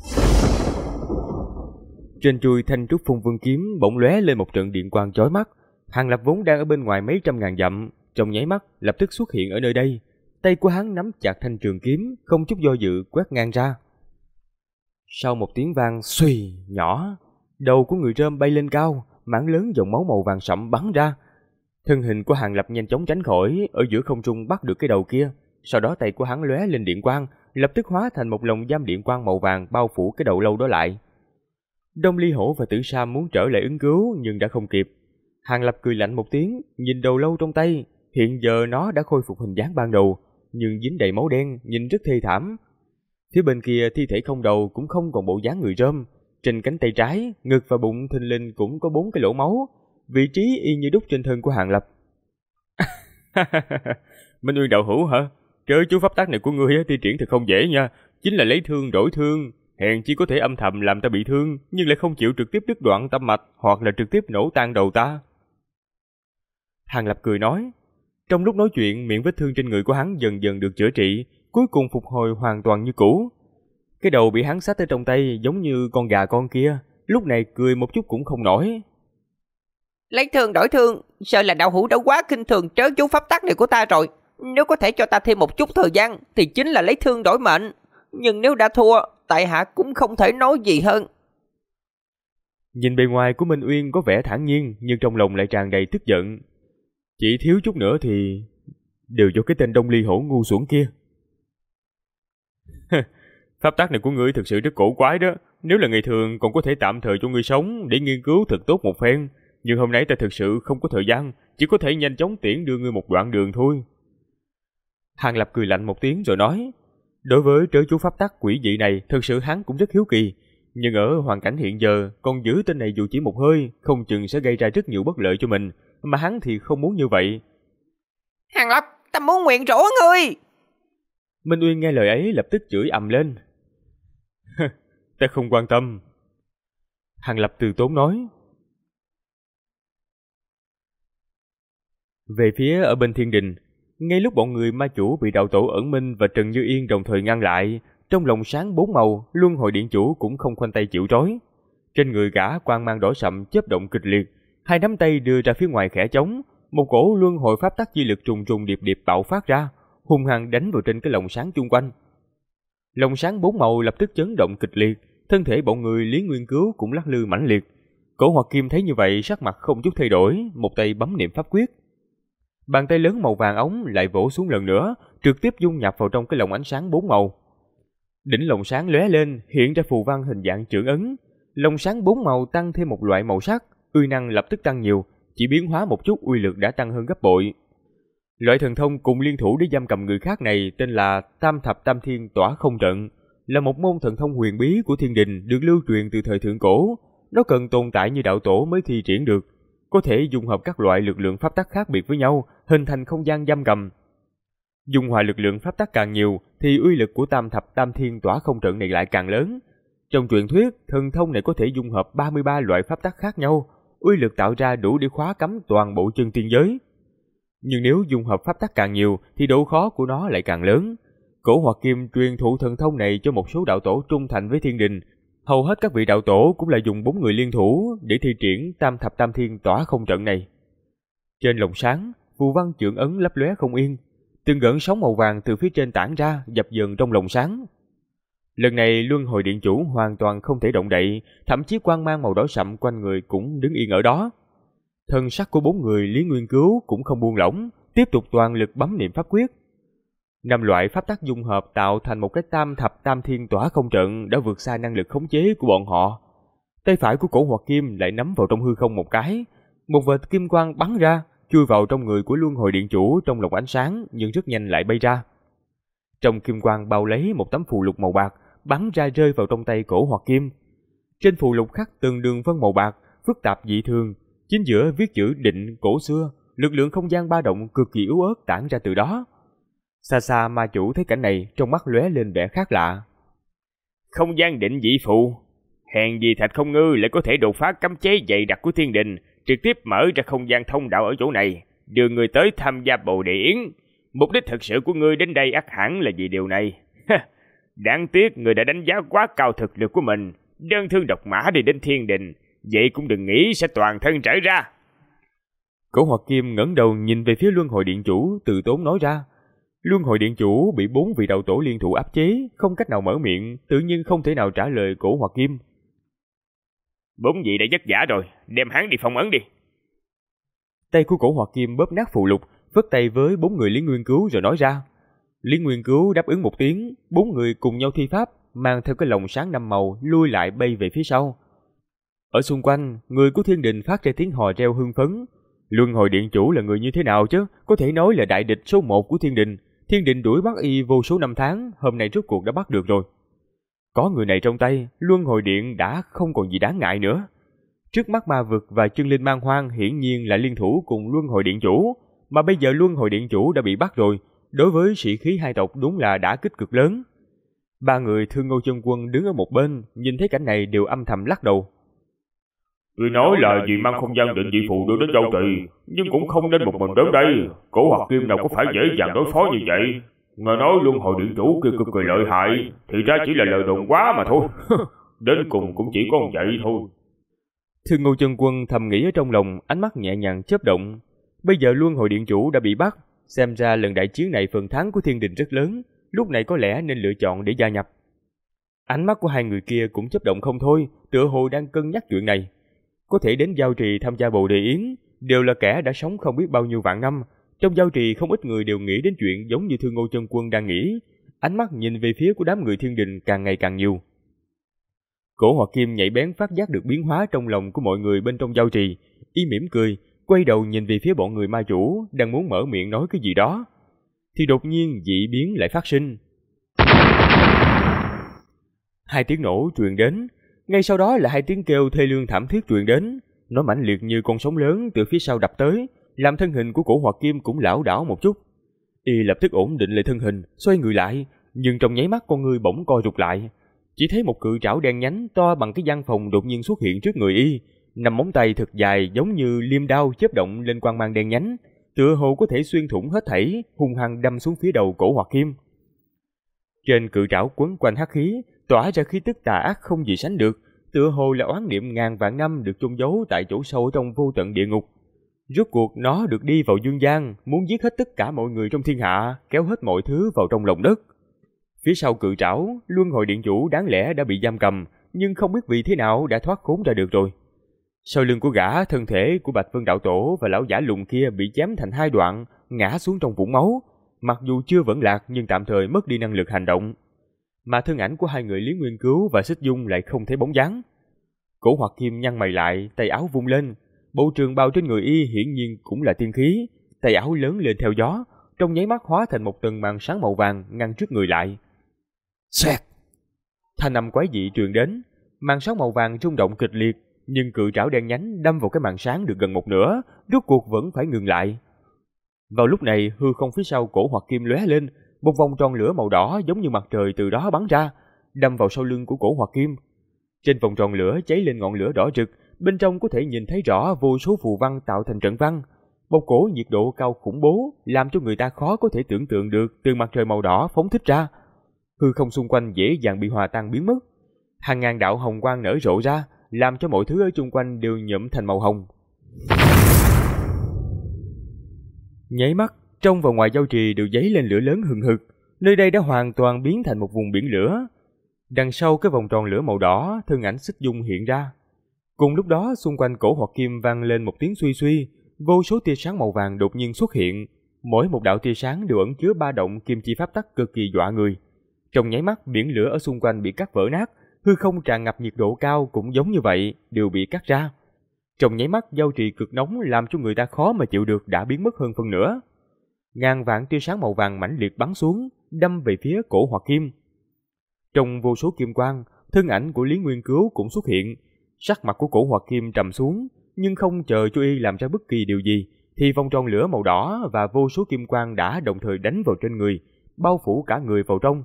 [SPEAKER 1] Trên chuôi thanh trúc phong vân kiếm bỗng lóe lên một trận điện quang chói mắt. Hàng Lập vốn đang ở bên ngoài mấy trăm ngàn dặm, trong nháy mắt lập tức xuất hiện ở nơi đây. Tay của hắn nắm chặt thanh trường kiếm, không chút do dự quét ngang ra. Sau một tiếng vang xuy nhỏ, đầu của người rơm bay lên cao, mảng lớn dòng máu màu vàng sẫm bắn ra. Thân hình của Hàng Lập nhanh chóng tránh khỏi, ở giữa không trung bắt được cái đầu kia. Sau đó tay của hắn lóe lên điện quang, lập tức hóa thành một lồng giam điện quang màu vàng bao phủ cái đầu lâu đó lại. Đông Ly Hổ và Tử Sam muốn trở lại ứng cứu nhưng đã không kịp. Hàng Lập cười lạnh một tiếng, nhìn đầu lâu trong tay, hiện giờ nó đã khôi phục hình dáng ban đầu, nhưng dính đầy máu đen, nhìn rất thê thảm. Phía bên kia thi thể không đầu cũng không còn bộ dáng người rơm, trên cánh tay trái, ngực và bụng thình lình cũng có 4 cái lỗ máu, vị trí y như đúc trên thân của Hàng Lập.
[SPEAKER 2] Minh Uyên đạo hữu hả? Trớ chú pháp tắc này của ngươi thi triển thật không dễ nha, chính là lấy thương đổi thương, hèn chỉ có thể âm thầm làm ta bị thương, nhưng lại không chịu trực tiếp đứt đoạn tâm mạch hoặc là trực tiếp nổ tan đầu ta.
[SPEAKER 1] Hàng Lập cười nói. Trong lúc nói chuyện, miệng vết thương trên người của hắn dần dần được chữa trị, cuối cùng phục hồi hoàn toàn như cũ. Cái đầu bị hắn xách tới trong tay giống như con gà con kia, lúc này cười một chút cũng không nổi.
[SPEAKER 3] Lấy thương đổi thương, sợ là đạo hữu đã quá khinh thường trớ chú pháp tắc này của ta rồi. Nếu có thể cho ta thêm một chút thời gian thì chính là lấy thương đổi mệnh, nhưng nếu đã thua, tại hạ cũng không thể nói gì hơn.
[SPEAKER 1] Nhìn bề ngoài của Minh Uyên có vẻ thản nhiên, nhưng trong lòng lại tràn đầy tức giận. Chỉ thiếu chút nữa thì đều do cái tên Đông Ly Hổ ngu xuẩn kia. Pháp tắc này của ngươi thực sự rất cổ quái đó. Nếu là ngày thường còn có thể tạm thời cho ngươi sống để nghiên cứu thật tốt một phen, nhưng hôm nay ta thực sự không có thời gian, chỉ có thể nhanh chóng tiễn đưa ngươi một đoạn đường thôi. Hàng Lập cười lạnh một tiếng rồi nói, đối với trớ chú pháp tắc quỷ dị này, thực sự hắn cũng rất hiếu kỳ, nhưng ở hoàn cảnh hiện giờ, còn giữ tên này dù chỉ một hơi, không chừng sẽ gây ra rất nhiều bất lợi cho mình, mà hắn thì không muốn như vậy.
[SPEAKER 4] Hàng Lập, ta muốn nguyện rủa ngươi.
[SPEAKER 1] Minh Uyên nghe lời ấy lập tức chửi ầm lên. Ta không quan tâm. Hàng Lập từ tốn nói. Về phía ở bên thiên đình, ngay lúc bọn người ma chủ bị đạo tổ Ẩn Minh và Trần Như Yên đồng thời ngăn lại, trong lồng sáng 4 màu, Luân Hồi Điện Chủ cũng không khoanh tay chịu trói. Trên người gã quang mang đỏ sậm chớp động kịch liệt, hai nắm tay đưa ra phía ngoài khẽ chống, một cổ luân hồi pháp tắc chi lực trùng trùng điệp điệp bạo phát ra, hung hăng đánh vào trên cái lồng sáng chung quanh. Lồng sáng 4 màu lập tức chấn động kịch liệt, thân thể bọn người Lý Nguyên Cứu cũng lắc lư mãnh liệt. Cổ Hoạt Kim thấy như vậy, sắc mặt không chút thay đổi, một tay bấm niệm pháp quyết. Bàn tay lớn màu vàng ống lại vỗ xuống lần nữa, trực tiếp dung nhập vào trong cái lồng ánh sáng 4 màu. Đỉnh lồng sáng lóe lên, hiện ra phù văn hình dạng chưởng ấn. Lồng sáng 4 màu tăng thêm một loại màu sắc, uy năng lập tức tăng nhiều, chỉ biến hóa một chút uy lực đã tăng hơn gấp bội. Loại thần thông cùng liên thủ để giam cầm người khác này tên là Tam Thập Tam Thiên Tỏa Không Trận, là một môn thần thông huyền bí của thiên đình được lưu truyền từ thời thượng cổ. Nó cần tồn tại như đạo tổ mới thi triển được, có thể dung hợp các loại lực lượng pháp tắc khác biệt với nhau, hình thành không gian giam cầm. Dung hòa lực lượng pháp tắc càng nhiều thì uy lực của Tam Thập Tam Thiên Tỏa Không Trận này lại càng lớn. Trong truyền thuyết, thần thông này có thể dung hợp 33 loại pháp tắc khác nhau, uy lực tạo ra đủ để khóa cấm toàn bộ chân tiên giới. Nhưng nếu dung hợp pháp tắc càng nhiều thì độ khó của nó lại càng lớn. Cổ Hoạt Kim truyền thụ thần thông này cho một số đạo tổ trung thành với thiên đình. Hầu hết các vị đạo tổ cũng là dùng 4 người liên thủ để thi triển Tam Thập Tam Thiên Tỏa Không Trận này. Trên lồng sáng, phù văn chưởng ấn lấp lóe không yên, từng gợn sóng màu vàng từ phía trên tản ra, dập dờn trong lồng sáng. Lần này Luân Hồi Điện Chủ hoàn toàn không thể động đậy, thậm chí quang mang màu đỏ sậm quanh người cũng đứng yên ở đó. Thân sắc của 4 người Lý Nguyên Cứu cũng không buông lỏng, tiếp tục toàn lực bấm niệm pháp quyết. 5 loại pháp tắc dung hợp tạo thành một cái Tam Thập Tam Thiên Tỏa Không Trận đã vượt xa năng lực khống chế của bọn họ. Tay phải của Cổ Hoạt Kim lại nắm vào trong hư không một cái, một vệt kim quang bắn ra, chui vào trong người của Luân Hồi Điện Chủ trong lồng ánh sáng, nhưng rất nhanh lại bay ra. Trong kim quang bao lấy một tấm phù lục màu bạc, bắn ra rơi vào trong tay Cổ Hoạt Kim. Trên phù lục khắc từng đường vân màu bạc, phức tạp dị thường, chính giữa viết chữ Định cổ xưa, lực lượng không gian ba động cực kỳ yếu ớt tản ra từ đó. Xa xa ma chủ thấy cảnh này, trong mắt lóe lên vẻ khác lạ.
[SPEAKER 2] Không gian định dị phù, hèn gì Thạch Không Ngư lại có thể đột phá cấm chế dày đặc của thiên đình, trực tiếp mở ra không gian thông đạo ở chỗ này, đưa người tới tham gia bầu địa yến. Mục đích thực sự của ngươi đến đây ắt hẳn là vì điều này. Đáng tiếc người đã đánh giá quá cao thực lực của mình, đơn thương độc mã đi đến thiên đình, vậy cũng đừng nghĩ sẽ toàn thân trở ra.
[SPEAKER 1] Cổ Hoạt Kim ngẩng đầu nhìn về phía Luân Hồi Điện Chủ, từ tốn nói ra. Luân Hồi Điện Chủ bị 4 vị đạo tổ liên thủ áp chế, không cách nào mở miệng, tự nhiên không thể nào trả lời Cổ Hoạt Kim.
[SPEAKER 2] 4 vị đã vất vả rồi, đem hắn đi phong ấn đi.
[SPEAKER 1] Tay của Cổ Hoạt Kim bóp nát phù lục, vất tay với 4 người Lý Nguyên Cứu rồi nói ra. Lý Nguyên Cứu đáp ứng một tiếng, 4 người cùng nhau thi pháp, mang theo cái lồng sáng 5 màu lui lại bay về phía sau. Ở xung quanh, người của thiên đình phát ra tiếng hò reo hưng phấn. Luân Hồi Điện Chủ là người như thế nào chứ? Có thể nói là đại địch số 1 của thiên đình. Thiên đình đuổi bắt y vô số năm tháng, hôm nay rốt cuộc đã bắt được rồi. Có người này trong tay, Luân Hồi Điện đã không còn gì đáng ngại nữa. Trước mắt ma vực và chân linh man hoang hiển nhiên là liên thủ cùng Luân Hồi Điện Chủ, mà bây giờ Luân Hồi Điện Chủ đã bị bắt rồi, đối với sĩ khí hai tộc đúng là đả kích cực lớn. 3 người Thương Ngô Chân Quân đứng ở một bên, nhìn thấy cảnh này đều âm thầm lắc đầu.
[SPEAKER 2] Người nói là vì mang không gian định dị phù đưa đến Châu Trì, nhưng cũng không nên một mình đến đây. Cổ Hoạt Kim nào có phải dễ dàng đối phó như vậy. Nghe nói Luân Hồi Điện Chủ kia cực kỳ lợi hại, thì ra chỉ là lời đồn quá mà thôi. Đến cùng cũng chỉ có vậy thôi.
[SPEAKER 1] Thương Ngô Chân Quân thầm nghĩ ở trong lòng, ánh mắt nhẹ nhàng chớp động. Bây giờ Luân Hồi Điện Chủ đã bị bắt, xem ra lần đại chiến này phần thắng của thiên đình rất lớn, lúc này có lẽ nên lựa chọn để gia nhập. Ánh mắt của hai người kia cũng chớp động không thôi, tựa hồ đang cân nhắc chuyện này. Có thể đến giao trì tham gia bồ đề yến đều là kẻ đã sống không biết bao nhiêu vạn năm. Trong giao trì không ít người đều nghĩ đến chuyện giống như Thương Ngô Chân Quân đang nghĩ. Ánh mắt nhìn về phía của đám người thiên đình càng ngày càng nhiều. Cổ Hoặc Kim nhạy bén phát giác được biến hóa trong lòng của mọi người bên trong giao trì, y mỉm cười, quay đầu nhìn về phía bọn người ma chủ đang muốn mở miệng nói cái gì đó, thì đột nhiên dị biến lại phát sinh. Hai tiếng nổ truyền đến, ngay sau đó là hai tiếng kêu thê lương thảm thiết truyền đến, nó mãnh liệt như con sóng lớn từ phía sau đập tới, làm thân hình của Cổ Hoặc Kim cũng lảo đảo một chút. Y lập tức ổn định lại thân hình, xoay người lại, nhưng trong nháy mắt con người bỗng co rụt lại. Chỉ thấy một cự trảo đen nhánh to bằng cái gian phòng đột nhiên xuất hiện trước người y, năm móng tay thật dài giống như liêm đao chớp động lên quang mang đen nhánh, tựa hồ có thể xuyên thủng hết thảy, hung hăng đâm xuống phía đầu Cổ Hoặc Kim. Trên cự trảo quấn quanh hắc khí, tỏa ra khí tức tà ác không gì sánh được, tựa hồ là oán niệm ngàn vạn năm được chôn giấu tại chỗ sâu trong vô tận địa ngục. Rốt cuộc nó được đi vào dương gian, muốn giết hết tất cả mọi người trong thiên hạ, kéo hết mọi thứ vào trong lòng đất. Phía sau cự trảo, Luân Hồi Điện Chủ đáng lẽ đã bị giam cầm, nhưng không biết vì thế nào đã thoát khốn ra được rồi. Sau lưng của gã, thân thể của Bạch Vân Đạo Tổ và lão giả lùn kia bị chém thành hai đoạn, ngã xuống trong vũng máu. Mặc dù chưa vẫn lạc nhưng tạm thời mất đi năng lực hành động. Mà thân ảnh của hai người Lý Nguyên Cứu và Xích Dung lại không thấy bóng dáng. Cổ Hoặc Kim nhăn mày lại, tay áo vung lên. Bộ trường bào trên người y hiển nhiên cũng là tiên khí, tay áo lớn lên theo gió, trong nháy mắt hóa thành một tầng màn sáng màu vàng ngăn trước người lại. Xẹt! Thanh âm quái dị truyền đến, màn sáng màu vàng rung động kịch liệt, nhưng cự trảo đen nhánh đâm vào cái màn sáng được gần một nửa, rốt cuộc vẫn phải ngừng lại. Vào lúc này, hư không phía sau Cổ Hoặc Kim lóe lên, một vòng tròn lửa màu đỏ giống như mặt trời từ đó bắn ra, đâm vào sau lưng của Cổ Hoặc Kim. Trên vòng tròn lửa cháy lên ngọn lửa đỏ rực, bên trong có thể nhìn thấy rõ vô số phù văn tạo thành trận văn. Một cỗ nhiệt độ cao khủng bố làm cho người ta khó có thể tưởng tượng được từ mặt trời màu đỏ phóng thích ra. Hư không xung quanh dễ dàng bị hòa tan biến mất. Hàng ngàn đạo hồng quang nở rộ ra, làm cho mọi thứ ở chung quanh đều nhuộm thành màu hồng. Nháy mắt, trong và ngoài giao trì đều dấy lên lửa lớn hừng hực, nơi đây đã hoàn toàn biến thành một vùng biển lửa. Đằng sau cái vòng tròn lửa màu đỏ, thân ảnh Xích Dung hiện ra. Cùng lúc đó, xung quanh Cổ Hoặc Kim vang lên một tiếng suy suy, vô số tia sáng màu vàng đột nhiên xuất hiện, mỗi một đạo tia sáng đều ẩn chứa ba động kim chi pháp tắc cực kỳ dọa người. Trong nháy mắt, biển lửa ở xung quanh bị cắt vỡ nát, hư không tràn ngập nhiệt độ cao cũng giống như vậy, đều bị cắt ra. Trong nháy mắt, giao trì cực nóng làm cho người ta khó mà chịu được đã biến mất hơn phân nửa. Ngàn vạn tia sáng màu vàng mãnh liệt bắn xuống, đâm về phía Cổ Hoặc Kim. Trong vô số kim quang, thân ảnh của Lý Nguyên Cứu cũng xuất hiện. Sắc mặt của Cổ Hoặc Kim trầm xuống, nhưng không chờ cho y làm ra bất kỳ điều gì, thì vòng tròn lửa màu đỏ và vô số kim quang đã đồng thời đánh vào trên người, bao phủ cả người vào trong.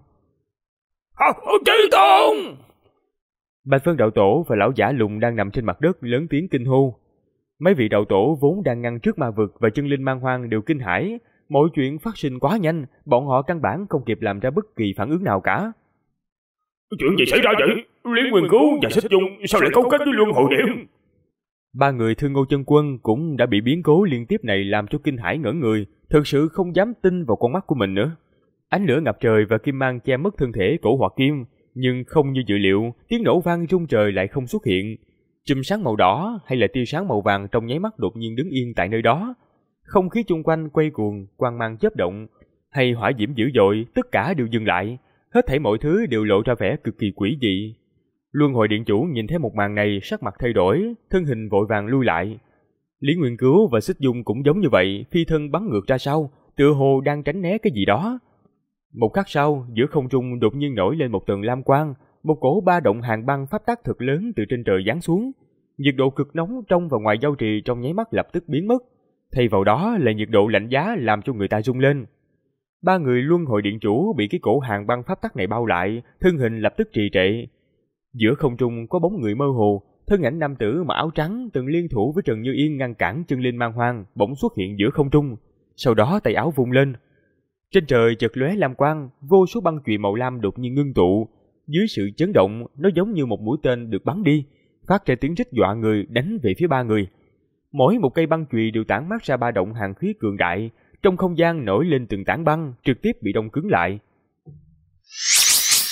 [SPEAKER 2] Chí Tôn!
[SPEAKER 1] Bạch Vân Đạo Tổ và lão giả lùn đang nằm trên mặt đất lớn tiếng kinh hô. Mấy vị đạo tổ vốn đang ngăn trước ma vực và chân linh man hoang đều kinh hãi, mọi chuyện phát sinh quá nhanh, bọn họ căn bản không kịp làm ra bất kỳ phản ứng nào cả.
[SPEAKER 2] Chuyện gì xảy ra vậy? Lý Nguyên Cứu và Xích Dung sao lại cấu kết với Luân Hồi Điện?
[SPEAKER 1] Ba người Thương Ngô Chân Quân cũng đã bị biến cố liên tiếp này làm cho kinh hãi ngẩn người, thực sự không dám tin vào con mắt của mình nữa. Ánh lửa ngập trời và kim mang che mất thân thể Cổ Hoặc Kim, nhưng không như dự liệu, tiếng nổ vang rung trời lại không xuất hiện. Chùm sáng màu đỏ hay là tia sáng màu vàng trong nháy mắt đột nhiên đứng yên tại nơi đó. Không khí chung quanh quay cuồng, quang mang chớp động, hay hỏa diễm dữ dội, tất cả đều dừng lại, hết thảy mọi thứ đều lộ ra vẻ cực kỳ quỷ dị. Luân Hồi Điện Chủ nhìn thấy một màn này, sắc mặt thay đổi, thân hình vội vàng lui lại. Lý Nguyên Cứu và Xích Dung cũng giống như vậy, phi thân bắn ngược ra sau, tựa hồ đang tránh né cái gì đó. Một khắc sau, giữa không trung đột nhiên nổi lên một tầng lam quang, một cỗ ba động hàn băng pháp tắc thật lớn từ trên trời giáng xuống. Nhiệt độ cực nóng trong và ngoài giao trì trong nháy mắt lập tức biến mất, thay vào đó là nhiệt độ lạnh giá làm cho người ta rung lên. Ba người Luân Hồi Điện Chủ bị cái cổ hàn băng pháp tắc này bao lại, thân hình lập tức trì trệ. Giữa không trung có bóng người mơ hồ, thân ảnh nam tử mặc áo trắng từng liên thủ với Trần Như Yên ngăn cản chân linh man hoang bỗng xuất hiện giữa không trung, sau đó tay áo vung lên. Trên trời chợt lóe lam quang, vô số băng chùy màu lam đột nhiên ngưng tụ. Dưới sự chấn động, nó giống như một mũi tên được bắn đi, phát ra tiếng rít dọa người đánh về phía ba người. Mỗi một cây băng chùy đều tản mát ra ba động hàn khí cường đại, trong không gian nổi lên từng tảng băng, trực tiếp bị đông cứng lại.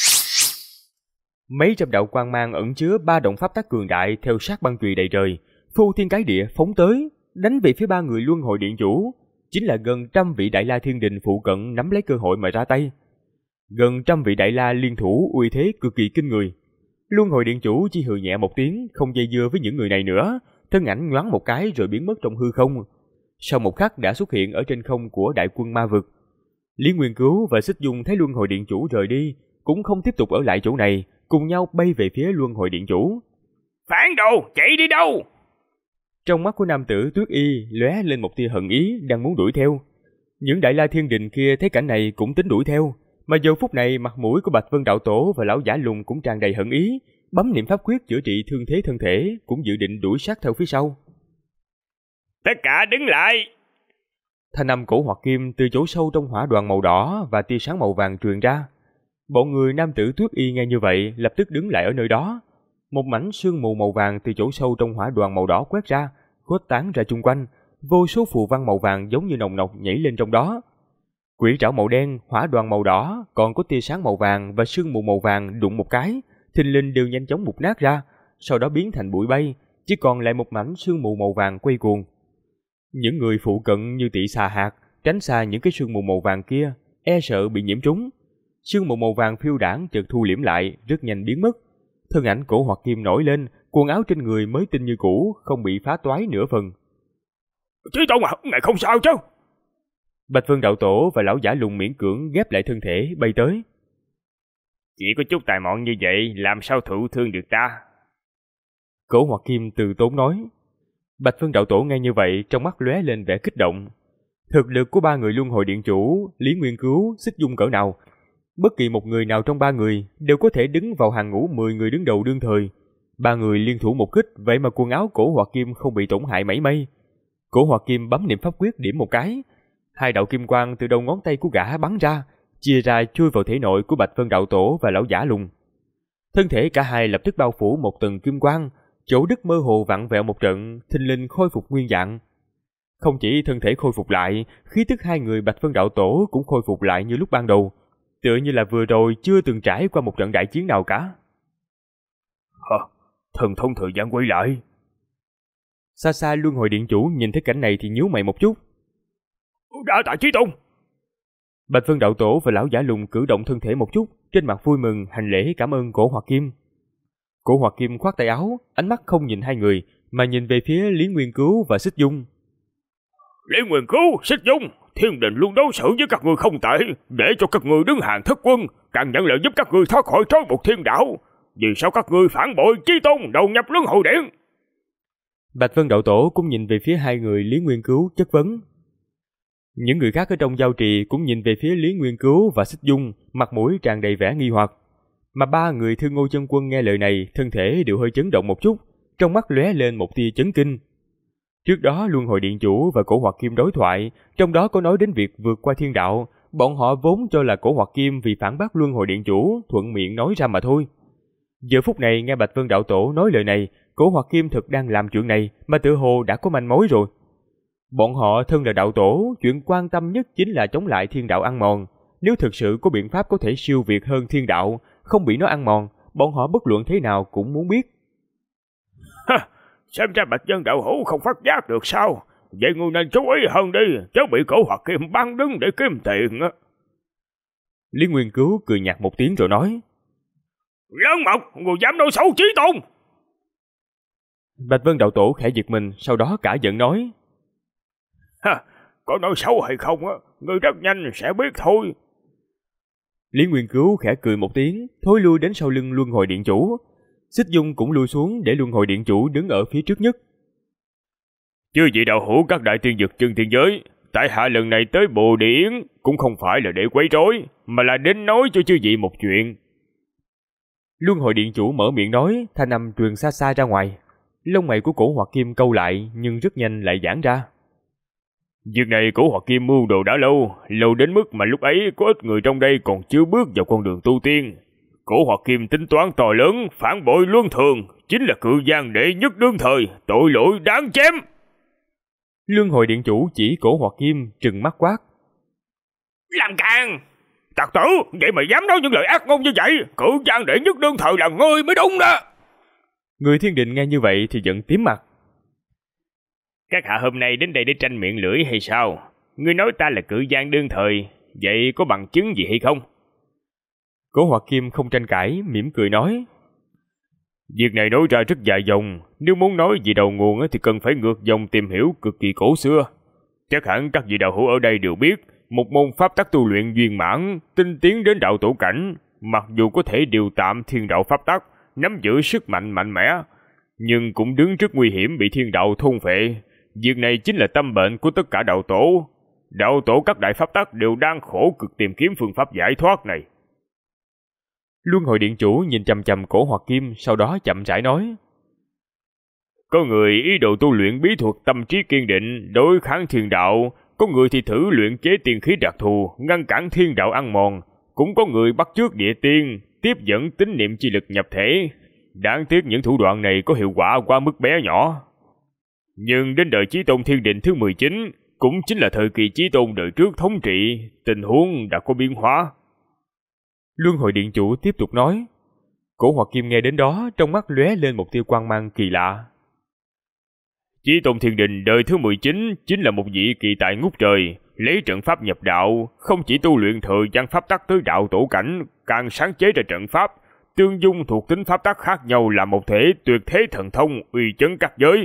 [SPEAKER 1] Mấy trăm đạo quang mang ẩn chứa ba động pháp tắc cường đại theo sát băng chùy đầy trời, phô thiên cái địa phóng tới, đánh về phía ba người luân hồi điện chủ. Chính là gần 100 vị đại la thiên đình phụ cận nắm lấy cơ hội mà ra tay. Gần 100 vị đại la liên thủ uy thế cực kỳ kinh người. Luân hồi điện chủ chỉ hừ nhẹ một tiếng, không dây dưa với những người này nữa, thân ảnh nhoáng một cái rồi biến mất trong hư không. Sau một khắc đã xuất hiện ở trên không của đại quân ma vực. Lý Nguyên Cứu và Xích Dung thấy luân hồi điện chủ rời đi, cũng không tiếp tục ở lại chỗ này, cùng nhau bay về phía luân hồi điện chủ.
[SPEAKER 2] Phản đồ, chạy đi đâu?
[SPEAKER 1] Trong mắt của nam tử Tuyết Y lóe lên một tia hận ý, đang muốn đuổi theo. Những đại la thiên đình kia thấy cảnh này cũng tính đuổi theo, mà giờ phút này mặt mũi của Bạch Vân Đạo Tổ và lão giả Lùng cũng tràn đầy hận ý, bấm niệm pháp quyết chữa trị thương thế thân thể, cũng dự định đuổi sát theo phía sau.
[SPEAKER 2] Tất cả đứng lại!
[SPEAKER 1] Thanh âm cổ hoặc kim từ chỗ sâu trong hỏa đoàn màu đỏ và tia sáng màu vàng truyền ra. Bọn người nam tử Tuyết Y nghe như vậy lập tức đứng lại ở nơi đó. Một mảnh sương mù màu vàng từ chỗ sâu trong hỏa đoàn màu đỏ quét ra, khuếch tán ra chung quanh, vô số phù văn màu vàng giống như nồng nọc nhảy lên trong đó. Quỷ trảo màu đen, hỏa đoàn màu đỏ, còn có tia sáng màu vàng và sương mù màu vàng đụng một cái, thình lình đều nhanh chóng mục nát ra, sau đó biến thành bụi bay, chỉ còn lại một mảnh sương mù màu vàng quay cuồng. Những người phụ cận như Tị Xà Hạt tránh xa những cái sương mù màu vàng kia, e sợ bị nhiễm trúng. Sương mù màu vàng phiêu đãng chợt thu liễm lại, rất nhanh biến mất. Thân ảnh cổ hoặc kim nổi lên, quần áo trên người mới tinh như cũ, không bị phá toái nửa phần.
[SPEAKER 2] Chí Tôn à, ngài không sao chứ?
[SPEAKER 1] Bạch Vân Đạo Tổ và lão giả Lùng miễn cưỡng ghép lại thân thể bay tới.
[SPEAKER 2] Chỉ có chút tài mọn như vậy, làm sao thụ thương được ta?
[SPEAKER 1] Cổ hoặc kim từ tốn nói. Bạch Vân Đạo Tổ nghe như vậy, trong mắt lóe lên vẻ kích động. Thực lực của ba người luân hồi điện chủ, Lý Nguyên Cứu, Xích Dung cỡ nào, bất kỳ một người nào trong ba người đều có thể đứng vào hàng ngũ 10 người đứng đầu đương thời. Ba người liên thủ một kích, vậy mà quần áo cổ hoặc kim không bị tổn hại mảy may. Cổ hoặc kim bấm niệm pháp quyết điểm một cái, hai đạo kim quang từ đầu ngón tay của gã bắn ra, chia ra chui vào thể nội của Bạch Vân Đạo Tổ và lão giả Lùng. Thân thể cả hai lập tức bao phủ một tầng kim quang, chỗ đất mơ hồ vặn vẹo một trận, thình lình khôi phục nguyên dạng. Không chỉ thân thể khôi phục lại, khí tức hai người Bạch Vân Đạo Tổ cũng khôi phục lại như lúc ban đầu, tựa như là vừa rồi chưa từng trải qua một trận đại chiến nào cả.
[SPEAKER 2] Thần thông thời gian quay lại.
[SPEAKER 1] Xa xa luân hồi điện chủ nhìn thấy cảnh này thì nhíu mày một chút.
[SPEAKER 2] Đã tại Chí Tôn.
[SPEAKER 1] Bạch Vân Đạo Tổ và lão giả Lùng cử động thân thể một chút, trên mặt vui mừng hành lễ cảm ơn cổ hoặc kim. Cổ hoặc kim khoác tay áo, ánh mắt không nhìn hai người mà nhìn về phía Lý Nguyên Cứu và Xích Dung.
[SPEAKER 2] Lý Nguyên Cứu, Xích Dung, thiên đình luôn đối xử với các ngươi không tệ, để cho các ngươi đứng hàng thất quân, càng nhận lời giúp các ngươi thoát khỏi trói buộc thiên đạo. Vì sao các ngươi phản bội Chí Tôn, đầu nhập luân hồi điện?
[SPEAKER 1] Bạch Vân Đạo Tổ cũng nhìn về phía hai người Lý Nguyên Cứu chất vấn. Những người khác ở trong giao trì cũng nhìn về phía Lý Nguyên Cứu và Xích Dung, mặt mũi tràn đầy vẻ nghi hoặc. Mà ba người Thương Ngô Chân Quân nghe lời này, thân thể đều hơi chấn động một chút, trong mắt lóe lên một tia chấn kinh. Trước đó luân hồi điện chủ và cổ hoặc kim đối thoại, trong đó có nói đến việc vượt qua thiên đạo, bọn họ vốn cho là cổ hoặc kim vì phản bác luân hồi điện chủ, thuận miệng nói ra mà thôi. Giờ phút này nghe Bạch Vân Đạo Tổ nói lời này, cổ hoặc kim thực đang làm chuyện này mà tự hồ đã có manh mối rồi. Bọn họ thân là đạo tổ, chuyện quan tâm nhất chính là chống lại thiên đạo ăn mòn. Nếu thực sự có biện pháp có thể siêu việt hơn thiên đạo, không bị nó ăn mòn, bọn họ bất luận thế nào cũng muốn biết.
[SPEAKER 2] Xem ra Bạch Vân Đạo Hữu không phát giác được sao? Vậy ngươi nên chú ý hơn đi, chớ bị cổ hoặc kim bắn đứng để kiếm tiền.
[SPEAKER 1] Lý Nguyên Cứu cười nhạt một tiếng rồi nói.
[SPEAKER 2] Lớn mật, người dám nói xấu Chí Tôn!
[SPEAKER 1] Bạch Vân Đạo Tổ khẽ giật mình, sau đó cả giận nói.
[SPEAKER 2] Có nói xấu hay không, ngươi rất nhanh sẽ biết thôi.
[SPEAKER 1] Lý Nguyên Cứu khẽ cười một tiếng, thối lui đến sau lưng luân hồi điện chủ. Xích Dung cũng lui xuống để luân hồi điện chủ đứng ở phía trước nhất.
[SPEAKER 2] Chư vị đạo hữu các đại tiên vực chân thiên giới, tại hạ lần này tới Bồ Điển cũng không phải là để quấy rối, mà là đến nói cho chư vị một chuyện.
[SPEAKER 1] Luân hồi điện chủ mở miệng nói, thanh âm truyền xa xa ra ngoài. Lông mày của cổ hoặc kim câu lại, nhưng rất nhanh lại giãn ra.
[SPEAKER 2] Việc này cổ hoặc kim mưu đồ đã lâu đến mức mà lúc ấy có ít người trong đây còn chưa bước vào con đường tu tiên. Cổ hoặc kim tính toán to lớn, phản bội luân thường, chính là cự gian đệ nhất đương thời, tội lỗi đáng chém.
[SPEAKER 1] Luân hồi điện chủ chỉ cổ hoặc kim, trừng mắt quát.
[SPEAKER 2] Làm càng! Tặc tử, vậy mà dám nói những lời ác ngôn như vậy, cự gian đệ nhất đương thời là ngươi mới đúng đó.
[SPEAKER 1] Người thiên đình nghe như vậy thì giận tím mặt.
[SPEAKER 2] Các hạ hôm nay đến đây để tranh miệng lưỡi hay sao? Ngươi nói ta là cự gian đương thời, vậy có bằng chứng gì hay không?
[SPEAKER 1] Cổ Hoạt Kim không tranh cãi, mỉm cười nói.
[SPEAKER 2] Việc này nói ra rất dài dòng, nếu muốn nói về đầu nguồn thì cần phải ngược dòng tìm hiểu cực kỳ cổ xưa. Chắc hẳn các vị đạo hữu ở đây đều biết, một môn pháp tắc tu luyện viên mãn, tinh tiến đến đạo tổ cảnh, mặc dù có thể điều tạm thiên đạo pháp tắc, nắm giữ sức mạnh mạnh mẽ, nhưng cũng đứng trước nguy hiểm bị thiên đạo thôn phệ. Việc này chính là tâm bệnh của tất cả đạo tổ. Đạo tổ các đại pháp tắc đều đang khổ cực tìm kiếm phương pháp giải thoát này.
[SPEAKER 1] Luân Hồi Điện Chủ nhìn chằm chằm Cổ Hoạt Kim, sau đó chậm rãi nói.
[SPEAKER 2] Có người ý đồ tu luyện bí thuật tâm trí kiên định, đối kháng thiên đạo. Có người thì thử luyện chế tiên khí đặc thù, ngăn cản thiên đạo ăn mòn. Cũng có người bắt chước địa tiên, tiếp dẫn tín niệm chi lực nhập thể. Đáng tiếc những thủ đoạn này có hiệu quả quá mức bé nhỏ. Nhưng đến đời Chí Tôn Thiên Định thứ 19, cũng chính là thời kỳ Chí Tôn đời trước thống trị, tình huống đã có biến hóa.
[SPEAKER 1] Luân Hồi Điện Chủ tiếp tục nói. Cổ Hoạt Kim nghe đến đó, trong mắt lóe lên một tia quang mang kỳ lạ.
[SPEAKER 2] Chí Tôn Thiên Đình đời thứ 19 chính là một vị kỳ tài ngút trời, lấy trận pháp nhập đạo, không chỉ tu luyện thời gian pháp tắc tới đạo tổ cảnh, càng sáng chế ra trận pháp, tương dung thuộc tính pháp tắc khác nhau là một thể tuyệt thế thần thông uy chấn các giới.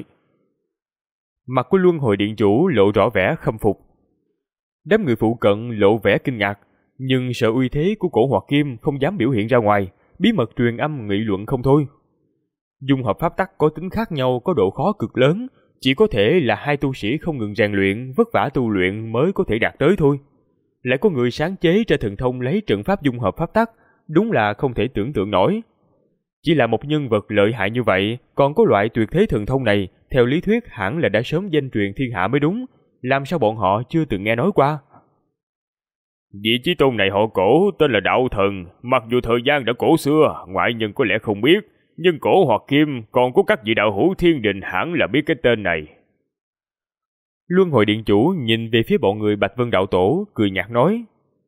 [SPEAKER 1] Mặt của Luân Hồi Điện Chủ lộ rõ vẻ khâm phục. Đám người phụ cận lộ vẻ kinh ngạc, nhưng sợ uy thế của Cổ Hoạt Kim không dám biểu hiện ra ngoài, bí mật truyền âm nghị luận không thôi. Dung hợp pháp tắc có tính khác nhau, có độ khó cực lớn, chỉ có thể là hai tu sĩ không ngừng rèn luyện, vất vả tu luyện mới có thể đạt tới thôi. Lại có người sáng chế ra thần thông lấy trận pháp dung hợp pháp tắc, đúng là không thể tưởng tượng nổi. Chỉ là một nhân vật lợi hại như vậy, còn có loại tuyệt thế thần thông này, theo lý thuyết hẳn là đã sớm danh truyền thiên hạ mới đúng, làm sao bọn họ chưa từng nghe nói qua?
[SPEAKER 2] Vị Chí Tôn này họ Cổ, tên là Đạo Thần, mặc dù thời gian đã cổ xưa, ngoại nhân có lẽ không biết, nhưng Cổ Hoạt Kim còn có các vị đạo hữu Thiên Đình hẳn là biết cái tên này.
[SPEAKER 1] Luân Hồi Điện Chủ nhìn về phía bọn người Bạch Vân Đạo Tổ, cười nhạt nói.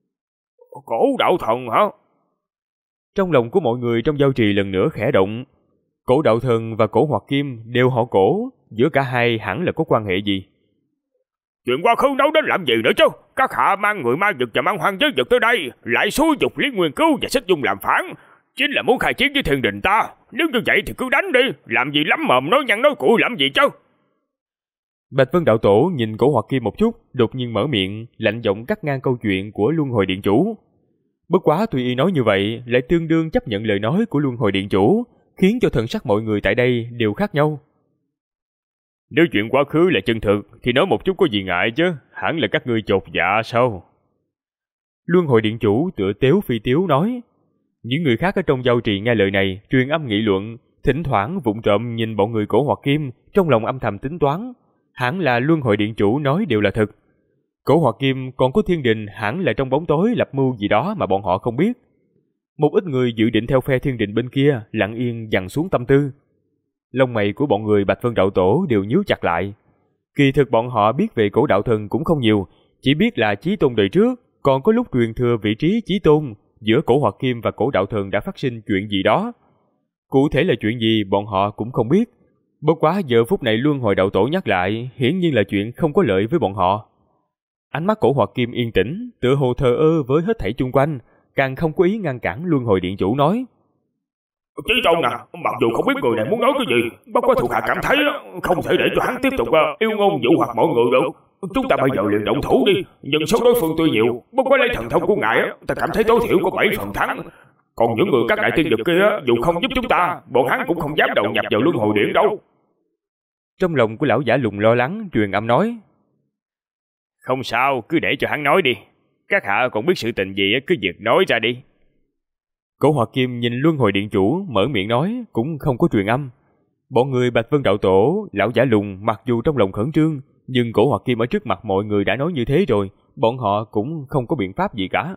[SPEAKER 2] Cổ Đạo Thần hả?
[SPEAKER 1] Trong lòng của mọi người trong giao trì lần nữa khẽ động. Cổ Đạo Thần và Cổ Hoạt Kim đều họ Cổ, giữa cả hai hẳn là có quan hệ gì?
[SPEAKER 2] Chuyện quá khứ đâu đến làm gì nữa chứ? Các hạ mang người ma vật và mang hoang giới vật tới đây, lại xúi dục Lý Nguyên Cứu và Xích Dung làm phản, chính là muốn khai chiến với Thiên Đình ta. Nếu như vậy thì cứ đánh đi, làm gì lắm mồm nói nhăn nói cuội làm gì chứ?
[SPEAKER 1] Bạch Vân Đạo Tổ nhìn Cổ Hoạt Kim một chút, đột nhiên mở miệng, lạnh giọng cắt ngang câu chuyện của Luân Hồi Điện Chủ. Bất quá tuy y nói như vậy, lại tương đương chấp nhận lời nói của Luân Hồi Điện Chủ, khiến cho thần sắc mọi người tại đây đều khác nhau.
[SPEAKER 2] Nếu chuyện quá khứ là chân thực, thì nói một chút có gì ngại chứ, hẳn là các ngươi chột dạ sao?
[SPEAKER 1] Luân Hồi Điện Chủ tựa tếu phi tiếu nói. Những người khác ở trong giao trì nghe lời này, truyền âm nghị luận, thỉnh thoảng vụng trộm nhìn bọn người Cổ Hoạt Kim, trong lòng âm thầm tính toán, hẳn là Luân Hồi Điện Chủ nói đều là thật. Cổ Hoạt Kim còn có Thiên Đình hẳn là trong bóng tối lập mưu gì đó mà bọn họ không biết. Một ít người dự định theo phe Thiên Đình bên kia lặng yên dằn xuống tâm tư. Lông mày của bọn người Bạch Vân Đạo Tổ đều nhíu chặt lại. Kỳ thực bọn họ biết về Cổ Đạo Thần cũng không nhiều, chỉ biết là Chí Tôn đời trước, còn có lúc truyền thừa vị trí Chí Tôn, giữa Cổ Hoạt Kim và Cổ Đạo Thần đã phát sinh chuyện gì đó. Cụ thể là chuyện gì bọn họ cũng không biết. Bất quá giờ phút này Luân Hồi Đạo Tổ nhắc lại, hiển nhiên là chuyện không có lợi với bọn họ. Ánh mắt Cổ Hoạt Kim yên tĩnh, tựa hồ thờ ơ với hết thảy chung quanh, càng không có ý ngăn cản Luân Hồi Điện Chủ nói.
[SPEAKER 2] Chí Tôn à, mặc dù không biết người này muốn nói cái gì, bất quá thuộc hạ cảm thấy không thể để cho hắn tiếp tục yêu ngôn dụ hoặc mọi người được. Chúng ta bây giờ liền động thủ đi, nhân số đối phương tuy nhiều, bất quá lấy thần thông của ngài, ta cảm thấy tối thiểu có 7 phần thắng. Còn những người các đại tiên vực kia, dù không giúp chúng ta, bọn hắn cũng không dám đầu nhập vào Luân Hồi Điện đâu.
[SPEAKER 1] Trong lòng của lão giả Lùng lo lắng, truyền âm nói.
[SPEAKER 2] Không sao, cứ để cho hắn nói đi. Các hạ còn biết sự tình gì cứ việc nói ra đi.
[SPEAKER 1] Cổ Hoạt Kim nhìn Luân Hồi Điện Chủ mở miệng nói, cũng không có truyền âm. Bọn người Bạch Vân Đạo Tổ, lão giả Lùng mặc dù trong lòng khẩn trương, nhưng Cổ Hoạt Kim ở trước mặt mọi người đã nói như thế rồi, bọn họ cũng không có biện pháp gì cả.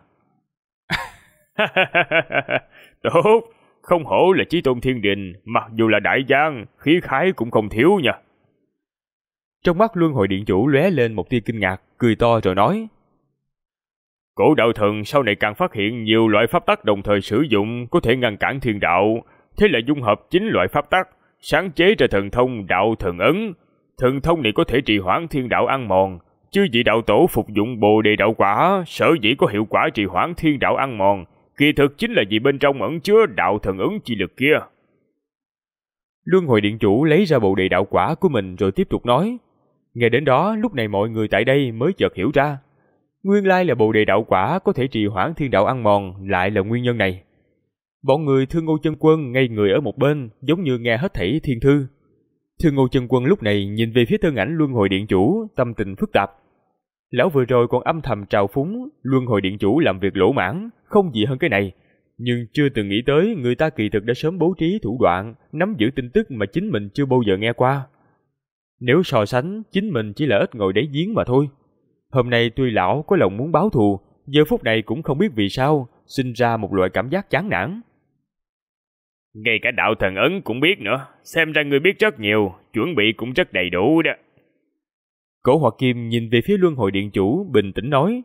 [SPEAKER 2] Tốt, không hổ là Chí Tôn Thiên Đình, mặc dù là đại giang, khí khái cũng không thiếu nha.
[SPEAKER 1] Trong mắt Luân Hồi Điện Chủ lóe lên một tia kinh ngạc, cười to rồi nói.
[SPEAKER 2] Cổ Đạo Thần sau này càng phát hiện nhiều loại pháp tắc đồng thời sử dụng có thể ngăn cản thiên đạo, thế là dung hợp 9 loại pháp tắc, sáng chế ra thần thông Đạo Thần Ấn. thần thông này có thể trì hoãn thiên đạo ăn mòn. Chư vị đạo tổ phục dụng Bồ Đề đạo quả, sở dĩ có hiệu quả trì hoãn thiên đạo ăn mòn, kỳ thực chính là vì bên trong ẩn chứa đạo thần ứng chi lực kia.
[SPEAKER 1] Luân Hồi Điện Chủ lấy ra Bồ Đề đạo quả của mình rồi tiếp tục nói. Nghe đến đó, lúc này mọi người tại đây mới chợt hiểu ra. Nguyên lai là Bồ Đề đạo quả có thể trì hoãn thiên đạo ăn mòn lại là nguyên nhân này. Bọn người Thương Ngô Chân Quân ngây người ở một bên, giống như nghe hết thảy thiên thư. Thương Ngô Chân Quân lúc này nhìn về phía thân ảnh Luân Hồi Điện Chủ, tâm tình phức tạp. Lão vừa rồi còn âm thầm trào phúng Luân Hồi Điện Chủ làm việc lỗ mãn, không gì hơn cái này, nhưng chưa từng nghĩ tới người ta kỳ thực đã sớm bố trí thủ đoạn, nắm giữ tin tức mà chính mình chưa bao giờ nghe qua. Nếu so sánh, chính mình chỉ là ếch ngồi đáy giếng mà thôi. Hôm nay tuy lão có lòng muốn báo thù, giờ phút này cũng không biết vì sao, sinh ra một loại cảm giác chán nản.
[SPEAKER 2] Ngay cả đạo thần ấn cũng biết nữa, xem ra ngươi biết rất nhiều, chuẩn bị cũng rất đầy đủ đó.
[SPEAKER 1] Cổ Hoặc Kim nhìn về phía Luân Hồi Điện Chủ, bình tĩnh nói.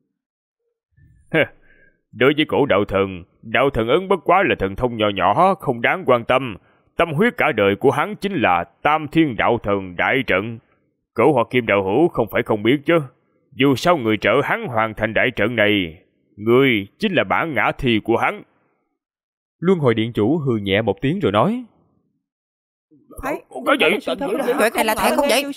[SPEAKER 2] Đối với cổ đạo thần ấn bất quá là thần thông nhỏ nhỏ, không đáng quan tâm. Tâm huyết cả đời của hắn chính là Tam Thiên Đạo Thần Đại Trận. Cổ Hoặc Kim đạo hữu không phải không biết chứ. Dù sao người trợ hắn hoàn thành đại trận này, ngươi chính là bản ngã thi của hắn.
[SPEAKER 1] Luân Hồi Điện Chủ hừ nhẹ một tiếng rồi nói.
[SPEAKER 2] Có gì?
[SPEAKER 4] Chuyện này là thật không vậy?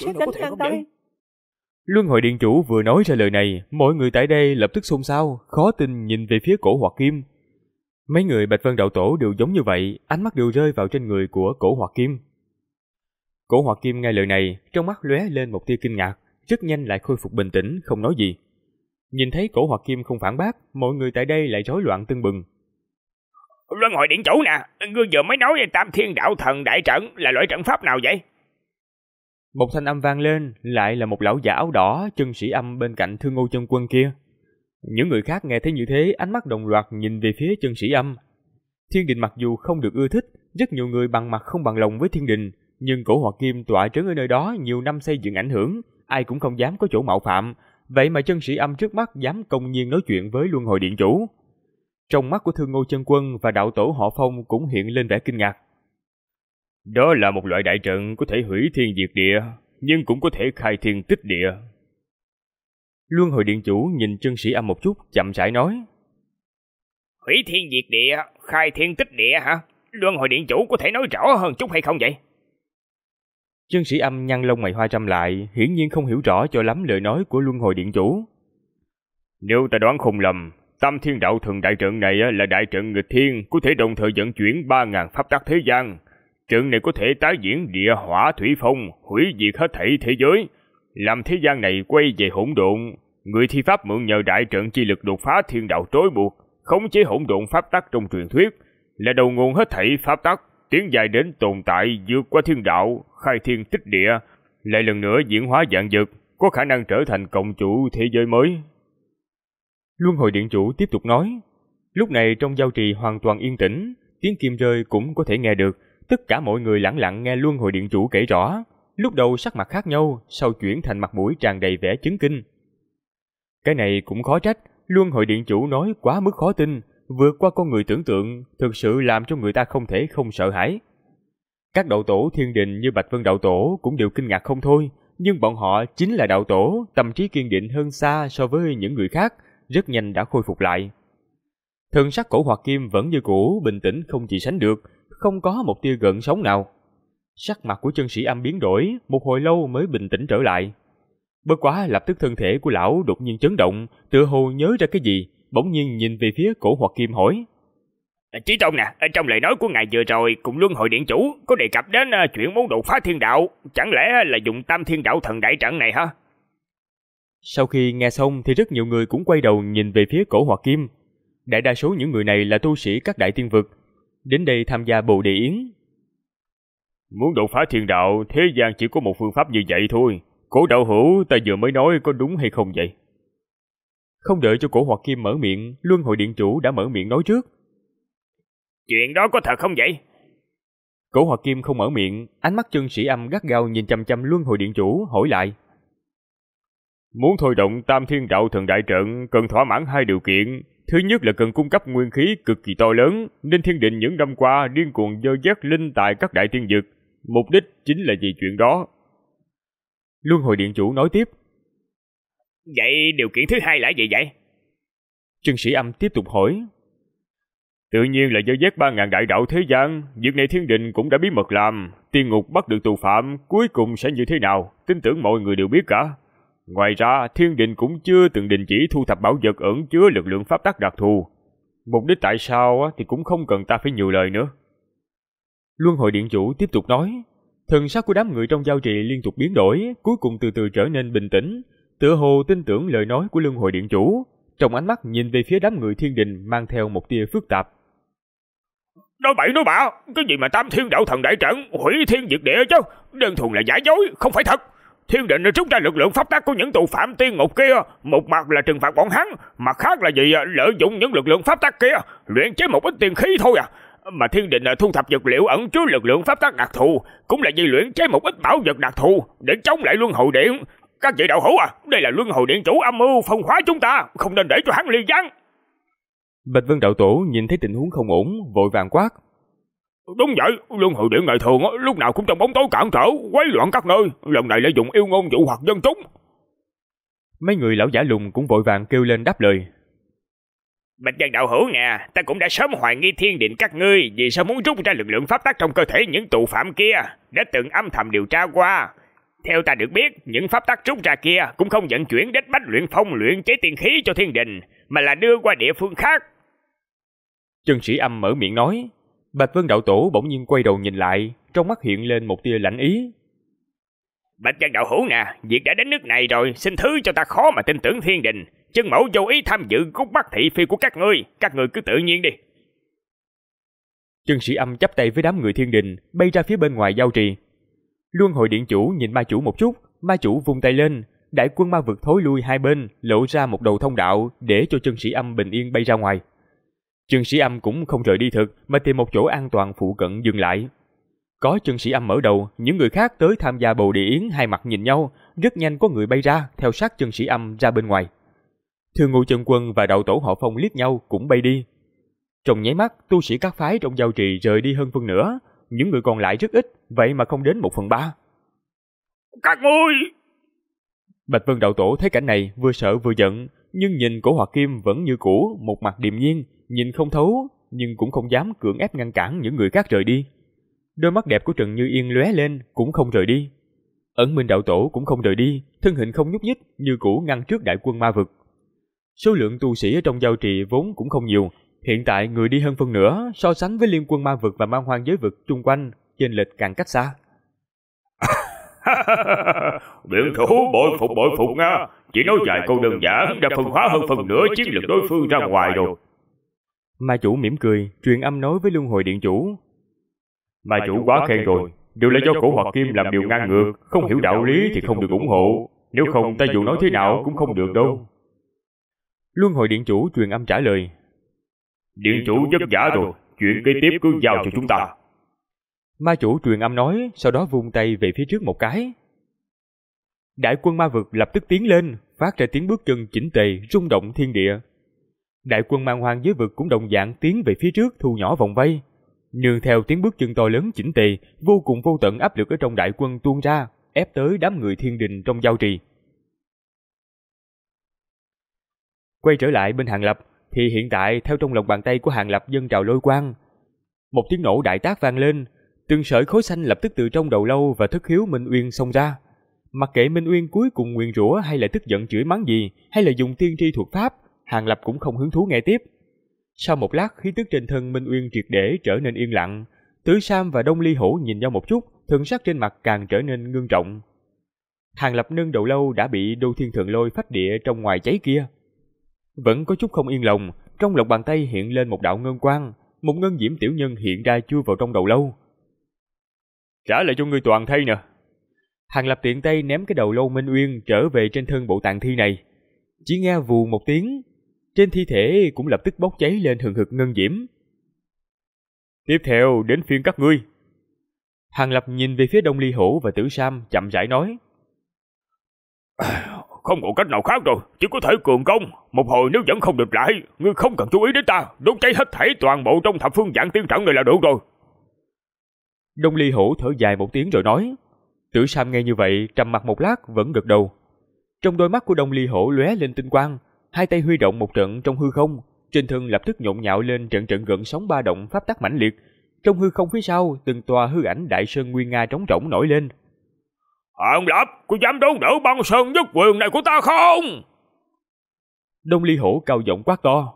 [SPEAKER 1] Luân Hồi Điện Chủ vừa nói ra lời này, mọi người tại đây lập tức xôn xao, khó tin nhìn về phía Cổ Hoặc Kim. Mấy người Bạch Vân đạo tổ đều giống như vậy, ánh mắt đều rơi vào trên người của Cổ Hoặc Kim. Cổ Hoặc Kim nghe lời này, trong mắt lóe lên một tia kinh ngạc, rất nhanh lại khôi phục bình tĩnh, không nói gì. Nhìn thấy Cổ Hoặc Kim không phản bác, mọi người tại đây lại rối loạn tưng bừng.
[SPEAKER 2] Luân Hồi Điện Chủ nè, ngươi vừa mới nói về Tam Thiên Đạo Thần Đại Trận là loại trận pháp nào vậy?
[SPEAKER 1] Một thanh âm vang lên, lại là một lão giả áo đỏ, chân sĩ âm bên cạnh Thương Ngô Chân Quân kia. Những người khác nghe thấy như thế, ánh mắt đồng loạt nhìn về phía chân sĩ âm. Thiên Đình mặc dù không được ưa thích, rất nhiều người bằng mặt không bằng lòng với Thiên Đình, nhưng Cổ Hoặc Kim tọa trấn ở nơi đó nhiều năm xây dựng ảnh hưởng, ai cũng không dám có chỗ mạo phạm, vậy mà chân sĩ âm trước mắt dám công nhiên nói chuyện với Luân Hồi Điện Chủ. Trong mắt của Thương Ngô Chân Quân và đạo tổ họ Phong cũng hiện lên vẻ kinh ngạc.
[SPEAKER 2] Đó là một loại đại trận có thể hủy thiên diệt địa, nhưng cũng có thể khai thiên tích địa.
[SPEAKER 1] Luân Hồi Điện Chủ nhìn chân sĩ âm một chút, chậm rãi nói.
[SPEAKER 2] Hủy thiên diệt địa, khai thiên tích địa hả? Luân Hồi Điện Chủ có thể nói rõ hơn chút hay không vậy?
[SPEAKER 1] Chân sĩ âm nhăn lông mày hoa trăm lại, hiển nhiên không hiểu rõ cho lắm lời nói của Luân Hồi Điện Chủ.
[SPEAKER 2] Nếu ta đoán không lầm, Tam Thiên Đạo Thần Đại Trận này là đại trận nghịch thiên, có thể đồng thời vận chuyển 3.000 pháp tắc thế gian. Trận này có thể tái diễn địa hỏa thủy phong, hủy diệt hết thảy thế giới, làm thế gian này quay về hỗn độn. Người thi pháp mượn nhờ đại trận chi lực đột phá thiên đạo trói buộc, khống chế hỗn độn pháp tắc trong truyền thuyết, là đầu nguồn hết thảy pháp tắc, tiến dài đến tồn tại vượt qua thiên đạo, khai thiên tích địa, lại lần nữa diễn hóa vạn vật, có khả năng trở thành cộng chủ thế giới mới.
[SPEAKER 1] Luân Hồi Điện Chủ tiếp tục nói. Lúc này trong giao trì hoàn toàn yên tĩnh, tiếng kim rơi cũng có thể nghe được. Tất cả mọi người lặng lặng nghe Luân Hồi Điện Chủ kể rõ. Lúc đầu sắc mặt khác nhau, sau chuyển thành mặt mũi tràn đầy vẻ chấn kinh. Cái này cũng khó trách, Luân Hồi Điện Chủ nói quá mức khó tin, vượt qua con người tưởng tượng, thực sự làm cho người ta không thể không sợ hãi. Các đạo tổ Thiên Đình như Bạch Vân đạo tổ cũng đều kinh ngạc không thôi, nhưng bọn họ chính là đạo tổ, tâm trí kiên định hơn xa so với những người khác, rất nhanh đã khôi phục lại. Thần sắc Cổ Hoặc Kim vẫn như cũ, bình tĩnh không gì sánh được, không có một tia gợn sóng nào. Sắc mặt của chân sĩ âm biến đổi, một hồi lâu mới bình tĩnh trở lại. Bất quá lập tức thân thể của lão đột nhiên chấn động, tựa hồ nhớ ra cái gì, bỗng nhiên nhìn về phía Cổ Hoặc Kim hỏi.
[SPEAKER 2] Chí Tôn nè, trong lời nói của ngài vừa rồi cùng Luân Hồi Điện Chủ có đề cập đến chuyện muốn đột phá thiên đạo, chẳng lẽ là dùng Tam Thiên Đạo Thần Đại Trận này hả?
[SPEAKER 1] Sau khi nghe xong thì rất nhiều người cũng quay đầu nhìn về phía Cổ Hoặc Kim. Đại đa số những người này là tu sĩ các đại tiên vực, đến đây tham gia Bồ Đề Yến.
[SPEAKER 2] Muốn đột phá thiên đạo, thế gian chỉ có một phương pháp như vậy thôi. Cổ đạo hữu, ta vừa mới nói có đúng hay không vậy?
[SPEAKER 1] Không đợi cho Cổ Hoặc Kim mở miệng, Luân Hồi Điện Chủ đã mở miệng nói trước.
[SPEAKER 2] Chuyện đó có thật không vậy?
[SPEAKER 1] Cổ Hoặc Kim không mở miệng, ánh mắt chân sĩ âm gắt gao nhìn chăm chăm Luân Hồi Điện Chủ, hỏi lại.
[SPEAKER 2] Muốn thôi động Tam Thiên Đạo Thần Đại Trận cần thỏa mãn hai điều kiện. Thứ nhất là cần cung cấp nguyên khí cực kỳ to lớn, nên Thiên Đình những năm qua điên cuồng dơ dắt linh tại các đại tiên vực. Mục đích chính là vì chuyện đó.
[SPEAKER 1] Luân hồi điện chủ nói tiếp.
[SPEAKER 2] Vậy điều kiện thứ hai là gì vậy?
[SPEAKER 1] Trương Sĩ Âm tiếp tục hỏi.
[SPEAKER 2] Tự nhiên là do vét 3.000 đại đạo thế gian. Việc này thiên đình cũng đã bí mật làm. Tiên ngục bắt được tù phạm, cuối cùng sẽ như thế nào, tin tưởng mọi người đều biết cả. Ngoài ra, thiên đình cũng chưa từng đình chỉ thu thập bảo vật ẩn chứa lực lượng pháp tắc đặc thù. Mục đích tại sao thì cũng không cần ta phải nhiều lời nữa.
[SPEAKER 1] Luân hồi điện chủ tiếp tục nói. Thần sắc của đám người trong giao trì liên tục biến đổi, cuối cùng từ từ trở nên bình tĩnh, tựa hồ tin tưởng lời nói của Luân hồi điện chủ. Trong ánh mắt nhìn về phía đám người thiên đình mang theo một tia phức tạp.
[SPEAKER 2] Nói bậy nói bạ, cái gì mà Tam Thiên Đạo Thần đại trận hủy thiên diệt địa chứ, đơn thuần là giả dối, không phải thật. Thiên đình rút ra lực lượng pháp tắc của những tù phạm tiên ngục kia, một mặt là trừng phạt bọn hắn, mặt khác là gì lợi dụng những lực lượng pháp tắc kia luyện chế một ít tiền khí thôi à. Mà thiên đình thu thập vật liệu ẩn chứa lực lượng pháp tắc đặc thù, cũng là vì luyện chế một ít bảo vật đặc thù để chống lại luân hồi điện. Các vị đạo hữu à, đây là luân hồi điện chủ âm mưu phân hóa chúng ta, không nên để cho hắn ly gián.
[SPEAKER 1] Bạch Vân đạo tổ nhìn thấy tình huống không ổn, vội vàng quát.
[SPEAKER 2] Đúng vậy, luân hồi điện ngày thường lúc nào cũng trong bóng tối cản trở, quấy loạn các nơi, lần này lại dùng yêu ngôn dụ hoặc dân chúng.
[SPEAKER 1] Mấy người lão giả lùng cũng vội vàng kêu lên đáp lời.
[SPEAKER 2] Bạch Vân đạo hữu nè, ta cũng đã sớm hoài nghi thiên định các ngươi vì sao muốn rút ra lực lượng pháp tắc trong cơ thể những tù phạm kia, đã từng âm thầm điều tra qua. Theo ta được biết, những pháp tắc rút ra kia cũng không vận chuyển đến Bách Luyện Phong luyện chế tiên khí cho thiên đình, mà là đưa qua địa phương khác.
[SPEAKER 1] Trương Sĩ Âm mở miệng nói. Bạch Vân đạo tổ bỗng nhiên quay đầu nhìn lại, trong mắt hiện lên một tia lạnh ý.
[SPEAKER 2] Bạch Vân đạo hữu nè, việc đã đến nước này rồi, xin thứ cho ta khó mà tin tưởng thiên đình. Chân mẫu vô ý tham dự cút bắt thị phi của các ngươi cứ tự nhiên đi.
[SPEAKER 1] Trương Sĩ Âm chắp tay với đám người thiên đình, bay ra phía bên ngoài giao trì. Luân hồi điện chủ nhìn ma chủ một chút, ma chủ vung tay lên, đại quân ma vực thối lui hai bên, lộ ra một đầu thông đạo để cho Trương Sĩ Âm bình yên bay ra ngoài. Trương Sĩ Âm cũng không rời đi thực, mà tìm một chỗ an toàn phụ cận dừng lại. Có Trương Sĩ Âm mở đầu, những người khác tới tham gia bầu địa yến hai mặt nhìn nhau, rất nhanh có người bay ra, theo sát Trương Sĩ Âm ra bên ngoài. Thương Ngô Chân Quân và đạo tổ họ Phong liếc nhau cũng bay đi. Trong nháy mắt, tu sĩ các phái trong giao trì rời đi hơn phân nửa, những người còn lại rất ít, vậy mà không đến 1/3.
[SPEAKER 2] Các ngươi!
[SPEAKER 1] Bạch Vân đạo tổ thấy cảnh này vừa sợ vừa giận, nhưng nhìn Cổ Hoạt Kim vẫn như cũ, một mặt điềm nhiên, nhìn không thấu, nhưng cũng không dám cưỡng ép ngăn cản những người khác rời đi. Đôi mắt đẹp của Trần Như Yên lóe lên, cũng không rời đi. Ẩn Minh đạo tổ cũng không rời đi, thân hình không nhúc nhích, như cũ ngăn trước đại quân ma vực. Số lượng tu sĩ ở trong giao trì vốn cũng không nhiều, hiện tại người đi hơn phân nửa, so sánh với liên quân ma vực và man hoang giới vực chung quanh, chênh lệch càng cách xa.
[SPEAKER 2] Biện thủ bội phục nha, chỉ nói vài câu đơn giản đã phân hóa hơn phần nửa chiến lược đối phương ra ngoài rồi.
[SPEAKER 1] Ma chủ mỉm cười, truyền âm nói với Luân hồi điện chủ.
[SPEAKER 2] Ma chủ quá khen rồi, đều là do Cổ Hoạt Kim làm điều ngang ngược, không hiểu đạo lý thì không được ủng hộ, nếu không ta dù nói thế nào cũng không được đâu.
[SPEAKER 1] Luân hồi điện chủ truyền âm trả lời.
[SPEAKER 2] Điện chủ vất vả rồi, chuyện kế tiếp cứ giao cho chúng ta.
[SPEAKER 1] Ma chủ truyền âm nói, sau đó vung tay về phía trước một cái. Đại quân ma vực lập tức tiến lên, phát ra tiếng bước chân chỉnh tề, rung động thiên địa. Đại quân man hoang giới vực cũng đồng dạng tiến về phía trước, thu nhỏ vòng vây. Nương theo tiếng bước chân to lớn chỉnh tề, vô cùng vô tận áp lực ở trong đại quân tuôn ra, ép tới đám người thiên đình trong giao trì. Quay trở lại bên Hàng Lập, thì hiện tại theo trong lòng bàn tay của Hàng Lập dâng trào lôi quang. Một tiếng nổ đại tác vang lên, từng sợi khối xanh lập tức từ trong đầu lâu và thất khiếu Minh Uyên xông ra. Mặc kệ Minh Uyên cuối cùng nguyền rủa hay là tức giận chửi mắng gì, hay là dùng tiên tri thuật pháp, Hàng Lập cũng không hứng thú nghe tiếp. Sau một lát, khí tức trên thân Minh Uyên triệt để trở nên yên lặng. Tứ Sam và Đông Ly Hổ nhìn nhau một chút, thần sắc trên mặt càng trở nên ngưng trọng. Hàng Lập nâng đầu lâu đã bị Đô Thiên Thượng Lôi phách địa trong ngoài cháy kia. Vẫn có chút không yên lòng, trong lòng bàn tay hiện lên một đạo ngân quang, một ngân diễm tiểu nhân hiện ra chui vào trong đầu lâu.
[SPEAKER 2] Trả lại cho ngươi toàn thây nè.
[SPEAKER 1] Hàng Lập tiện tay ném cái đầu lâu Minh Uyên trở về trên thân bộ tàng thi này. Chỉ nghe vù một tiếng, trên thi thể cũng lập tức bốc cháy lên hừng hực ngân diễm.
[SPEAKER 2] Tiếp theo đến phiên các ngươi.
[SPEAKER 1] Hàng Lập nhìn về phía Đông Ly Hổ và Tử Sam chậm rãi nói.
[SPEAKER 2] Không còn cách nào khác rồi, chỉ có thể cường công. Một hồi nếu vẫn không địch lại, ngươi không cần chú ý đến ta, đốt cháy hết thảy toàn bộ trong thập phương vạn tiên trận này là được rồi.
[SPEAKER 1] Đông Ly Hổ thở dài một tiếng rồi nói. Tử Sam nghe như vậy, trầm mặc một lát vẫn gật đầu. Trong đôi mắt của Đông Ly Hổ lóe lên tinh quang, hai tay huy động một trận trong hư không, trên thân lập tức nhộn nhạo lên trận trận gợn sóng ba động pháp tắc mãnh liệt. Trong hư không phía sau, từng tòa hư ảnh đại sơn nguy nga trống rỗng nổi lên.
[SPEAKER 2] Hàng Lập, có dám đấu đỡ băng sơn nhất quyền này của ta không?
[SPEAKER 1] Đông Ly Hổ cao giọng quát to.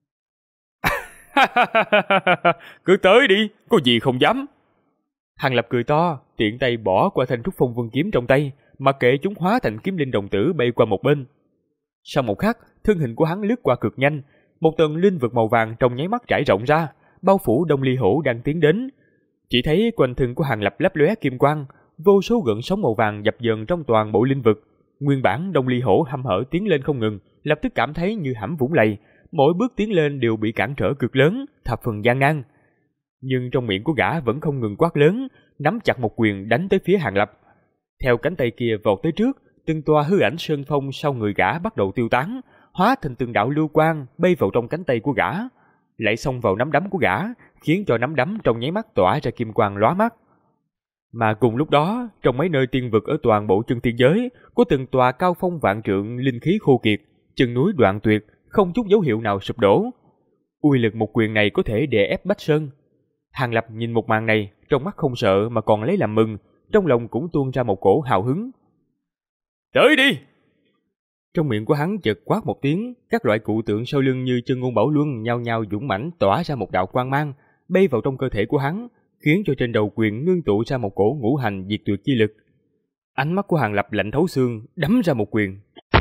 [SPEAKER 2] Cứ tới đi, có gì không dám.
[SPEAKER 1] Hàng Lập cười to, tiện tay bỏ qua thanh trúc phong vân kiếm trong tay, mặc kệ chúng hóa thành kiếm linh đồng tử bay qua một bên. Sau một khắc, thân hình của hắn lướt qua cực nhanh, một tầng linh vực màu vàng trong nháy mắt trải rộng ra, bao phủ Đông Ly Hổ đang tiến đến. Chỉ thấy quanh thân của Hàng Lập lấp lóe kim quang, vô số gợn sóng màu vàng dập dờn trong toàn bộ linh vực. Nguyên bản Đông Ly Hổ hăm hở tiến lên không ngừng, lập tức cảm thấy như hãm vũng lầy, mỗi bước tiến lên đều bị cản trở cực lớn, thập phần gian nan. Nhưng trong miệng của gã vẫn không ngừng quát lớn, nắm chặt một quyền đánh tới phía Hàng Lập. Theo cánh tay kia vọt tới trước, từng tòa hư ảnh sơn phong sau người gã bắt đầu tiêu tán, hóa thành từng đạo lưu quang bay vào trong cánh tay của gã, lại xông vào nắm đấm của gã, khiến cho nắm đấm trong nháy mắt tỏa ra kim quang lóa mắt. Mà cùng lúc đó, trong mấy nơi tiên vực ở toàn bộ chân tiên giới, có từng tòa cao phong vạn trượng linh khí khô kiệt, chân núi đoạn tuyệt, không chút dấu hiệu nào sụp đổ. Uy lực một quyền này có thể đè ép Bách Sơn. Hàng Lập nhìn một màn này, trong mắt không sợ mà còn lấy làm mừng, trong lòng cũng tuôn ra một cổ hào hứng.
[SPEAKER 2] Tới đi!
[SPEAKER 1] Trong miệng của hắn chợt quát một tiếng, các loại cụ tượng sau lưng như chân ngôn bảo luân nhao nhao dũng mãnh tỏa ra một đạo quang mang, bay vào trong cơ thể của hắn, khiến cho trên đầu quyền ngưng tụ ra một cổ ngũ hành diệt tuyệt chi lực. Ánh mắt của Hàng Lập lạnh thấu xương, đấm ra một quyền.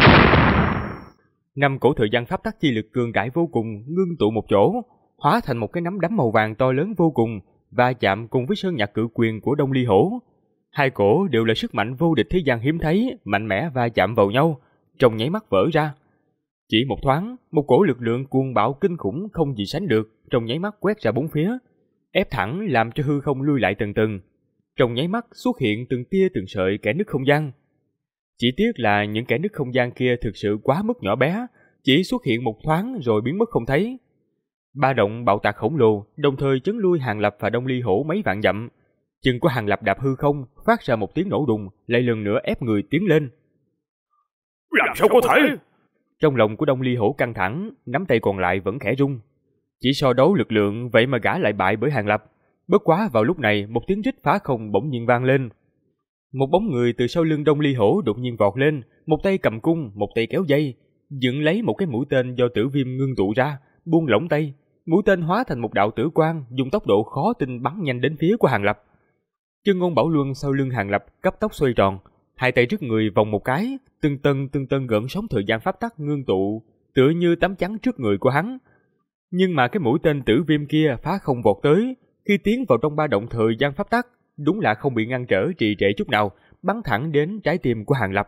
[SPEAKER 1] 5 cổ thời gian pháp tắc chi lực cường đại vô cùng ngưng tụ một chỗ, hóa thành một cái nắm đấm màu vàng to lớn vô cùng, va chạm cùng với sơn nhạc cự quyền của Đông Ly Hổ. Hai cổ đều là sức mạnh vô địch thế gian hiếm thấy, mạnh mẽ va chạm vào nhau, trong nháy mắt vỡ ra. Chỉ một thoáng, một cổ lực lượng cuồng bạo kinh khủng không gì sánh được, trong nháy mắt quét ra bốn phía, ép thẳng làm cho hư không lui lại từng tầng. Trong nháy mắt xuất hiện từng tia từng sợi kẽ nứt không gian. Chỉ tiếc là những kẽ nứt không gian kia thực sự quá mức nhỏ bé, chỉ xuất hiện một thoáng rồi biến mất không thấy. Ba động bạo tạc khổng lồ đồng thời chấn lui Hàng Lập và Đông Ly Hổ mấy vạn dặm. Chân của Hàng Lập đạp hư không, phát ra một tiếng nổ đùng, lại lần nữa ép người tiến lên.
[SPEAKER 2] Làm sao có thể?
[SPEAKER 1] Trong lòng của Đông Ly Hổ căng thẳng, nắm tay còn lại vẫn khẽ rung. Chỉ so đấu lực lượng vậy mà gã lại bại bởi Hàng Lập. Bất quá vào lúc này một tiếng rít phá không bỗng nhiên vang lên. Một bóng người từ sau lưng Đông Ly Hổ đột nhiên vọt lên, một tay cầm cung, một tay kéo dây, dựng lấy một cái mũi tên do tử viêm ngưng tụ ra, buông lỏng tay, mũi tên hóa thành một đạo tử quang, dùng tốc độ khó tin bắn nhanh đến phía của Hàng Lập. Chân ngôn bảo luân sau lưng Hàng Lập cấp tốc xoay tròn, hai tay trước người vòng một cái, từng tầng gợn sóng thời gian pháp tắc ngưng tụ, tựa như tấm chắn trước người của hắn. Nhưng mà cái mũi tên tử viêm kia phá không vọt tới, khi tiến vào trong ba động thời gian pháp tắc, đúng là không bị ngăn trở trì trệ chút nào, bắn thẳng đến trái tim của Hàng Lập.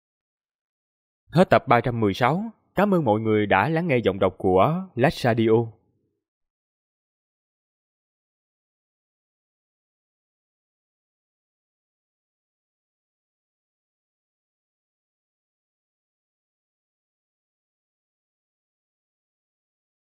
[SPEAKER 1] Hết tập 316. Cảm ơn mọi người đã lắng nghe giọng đọc của Lách Radio.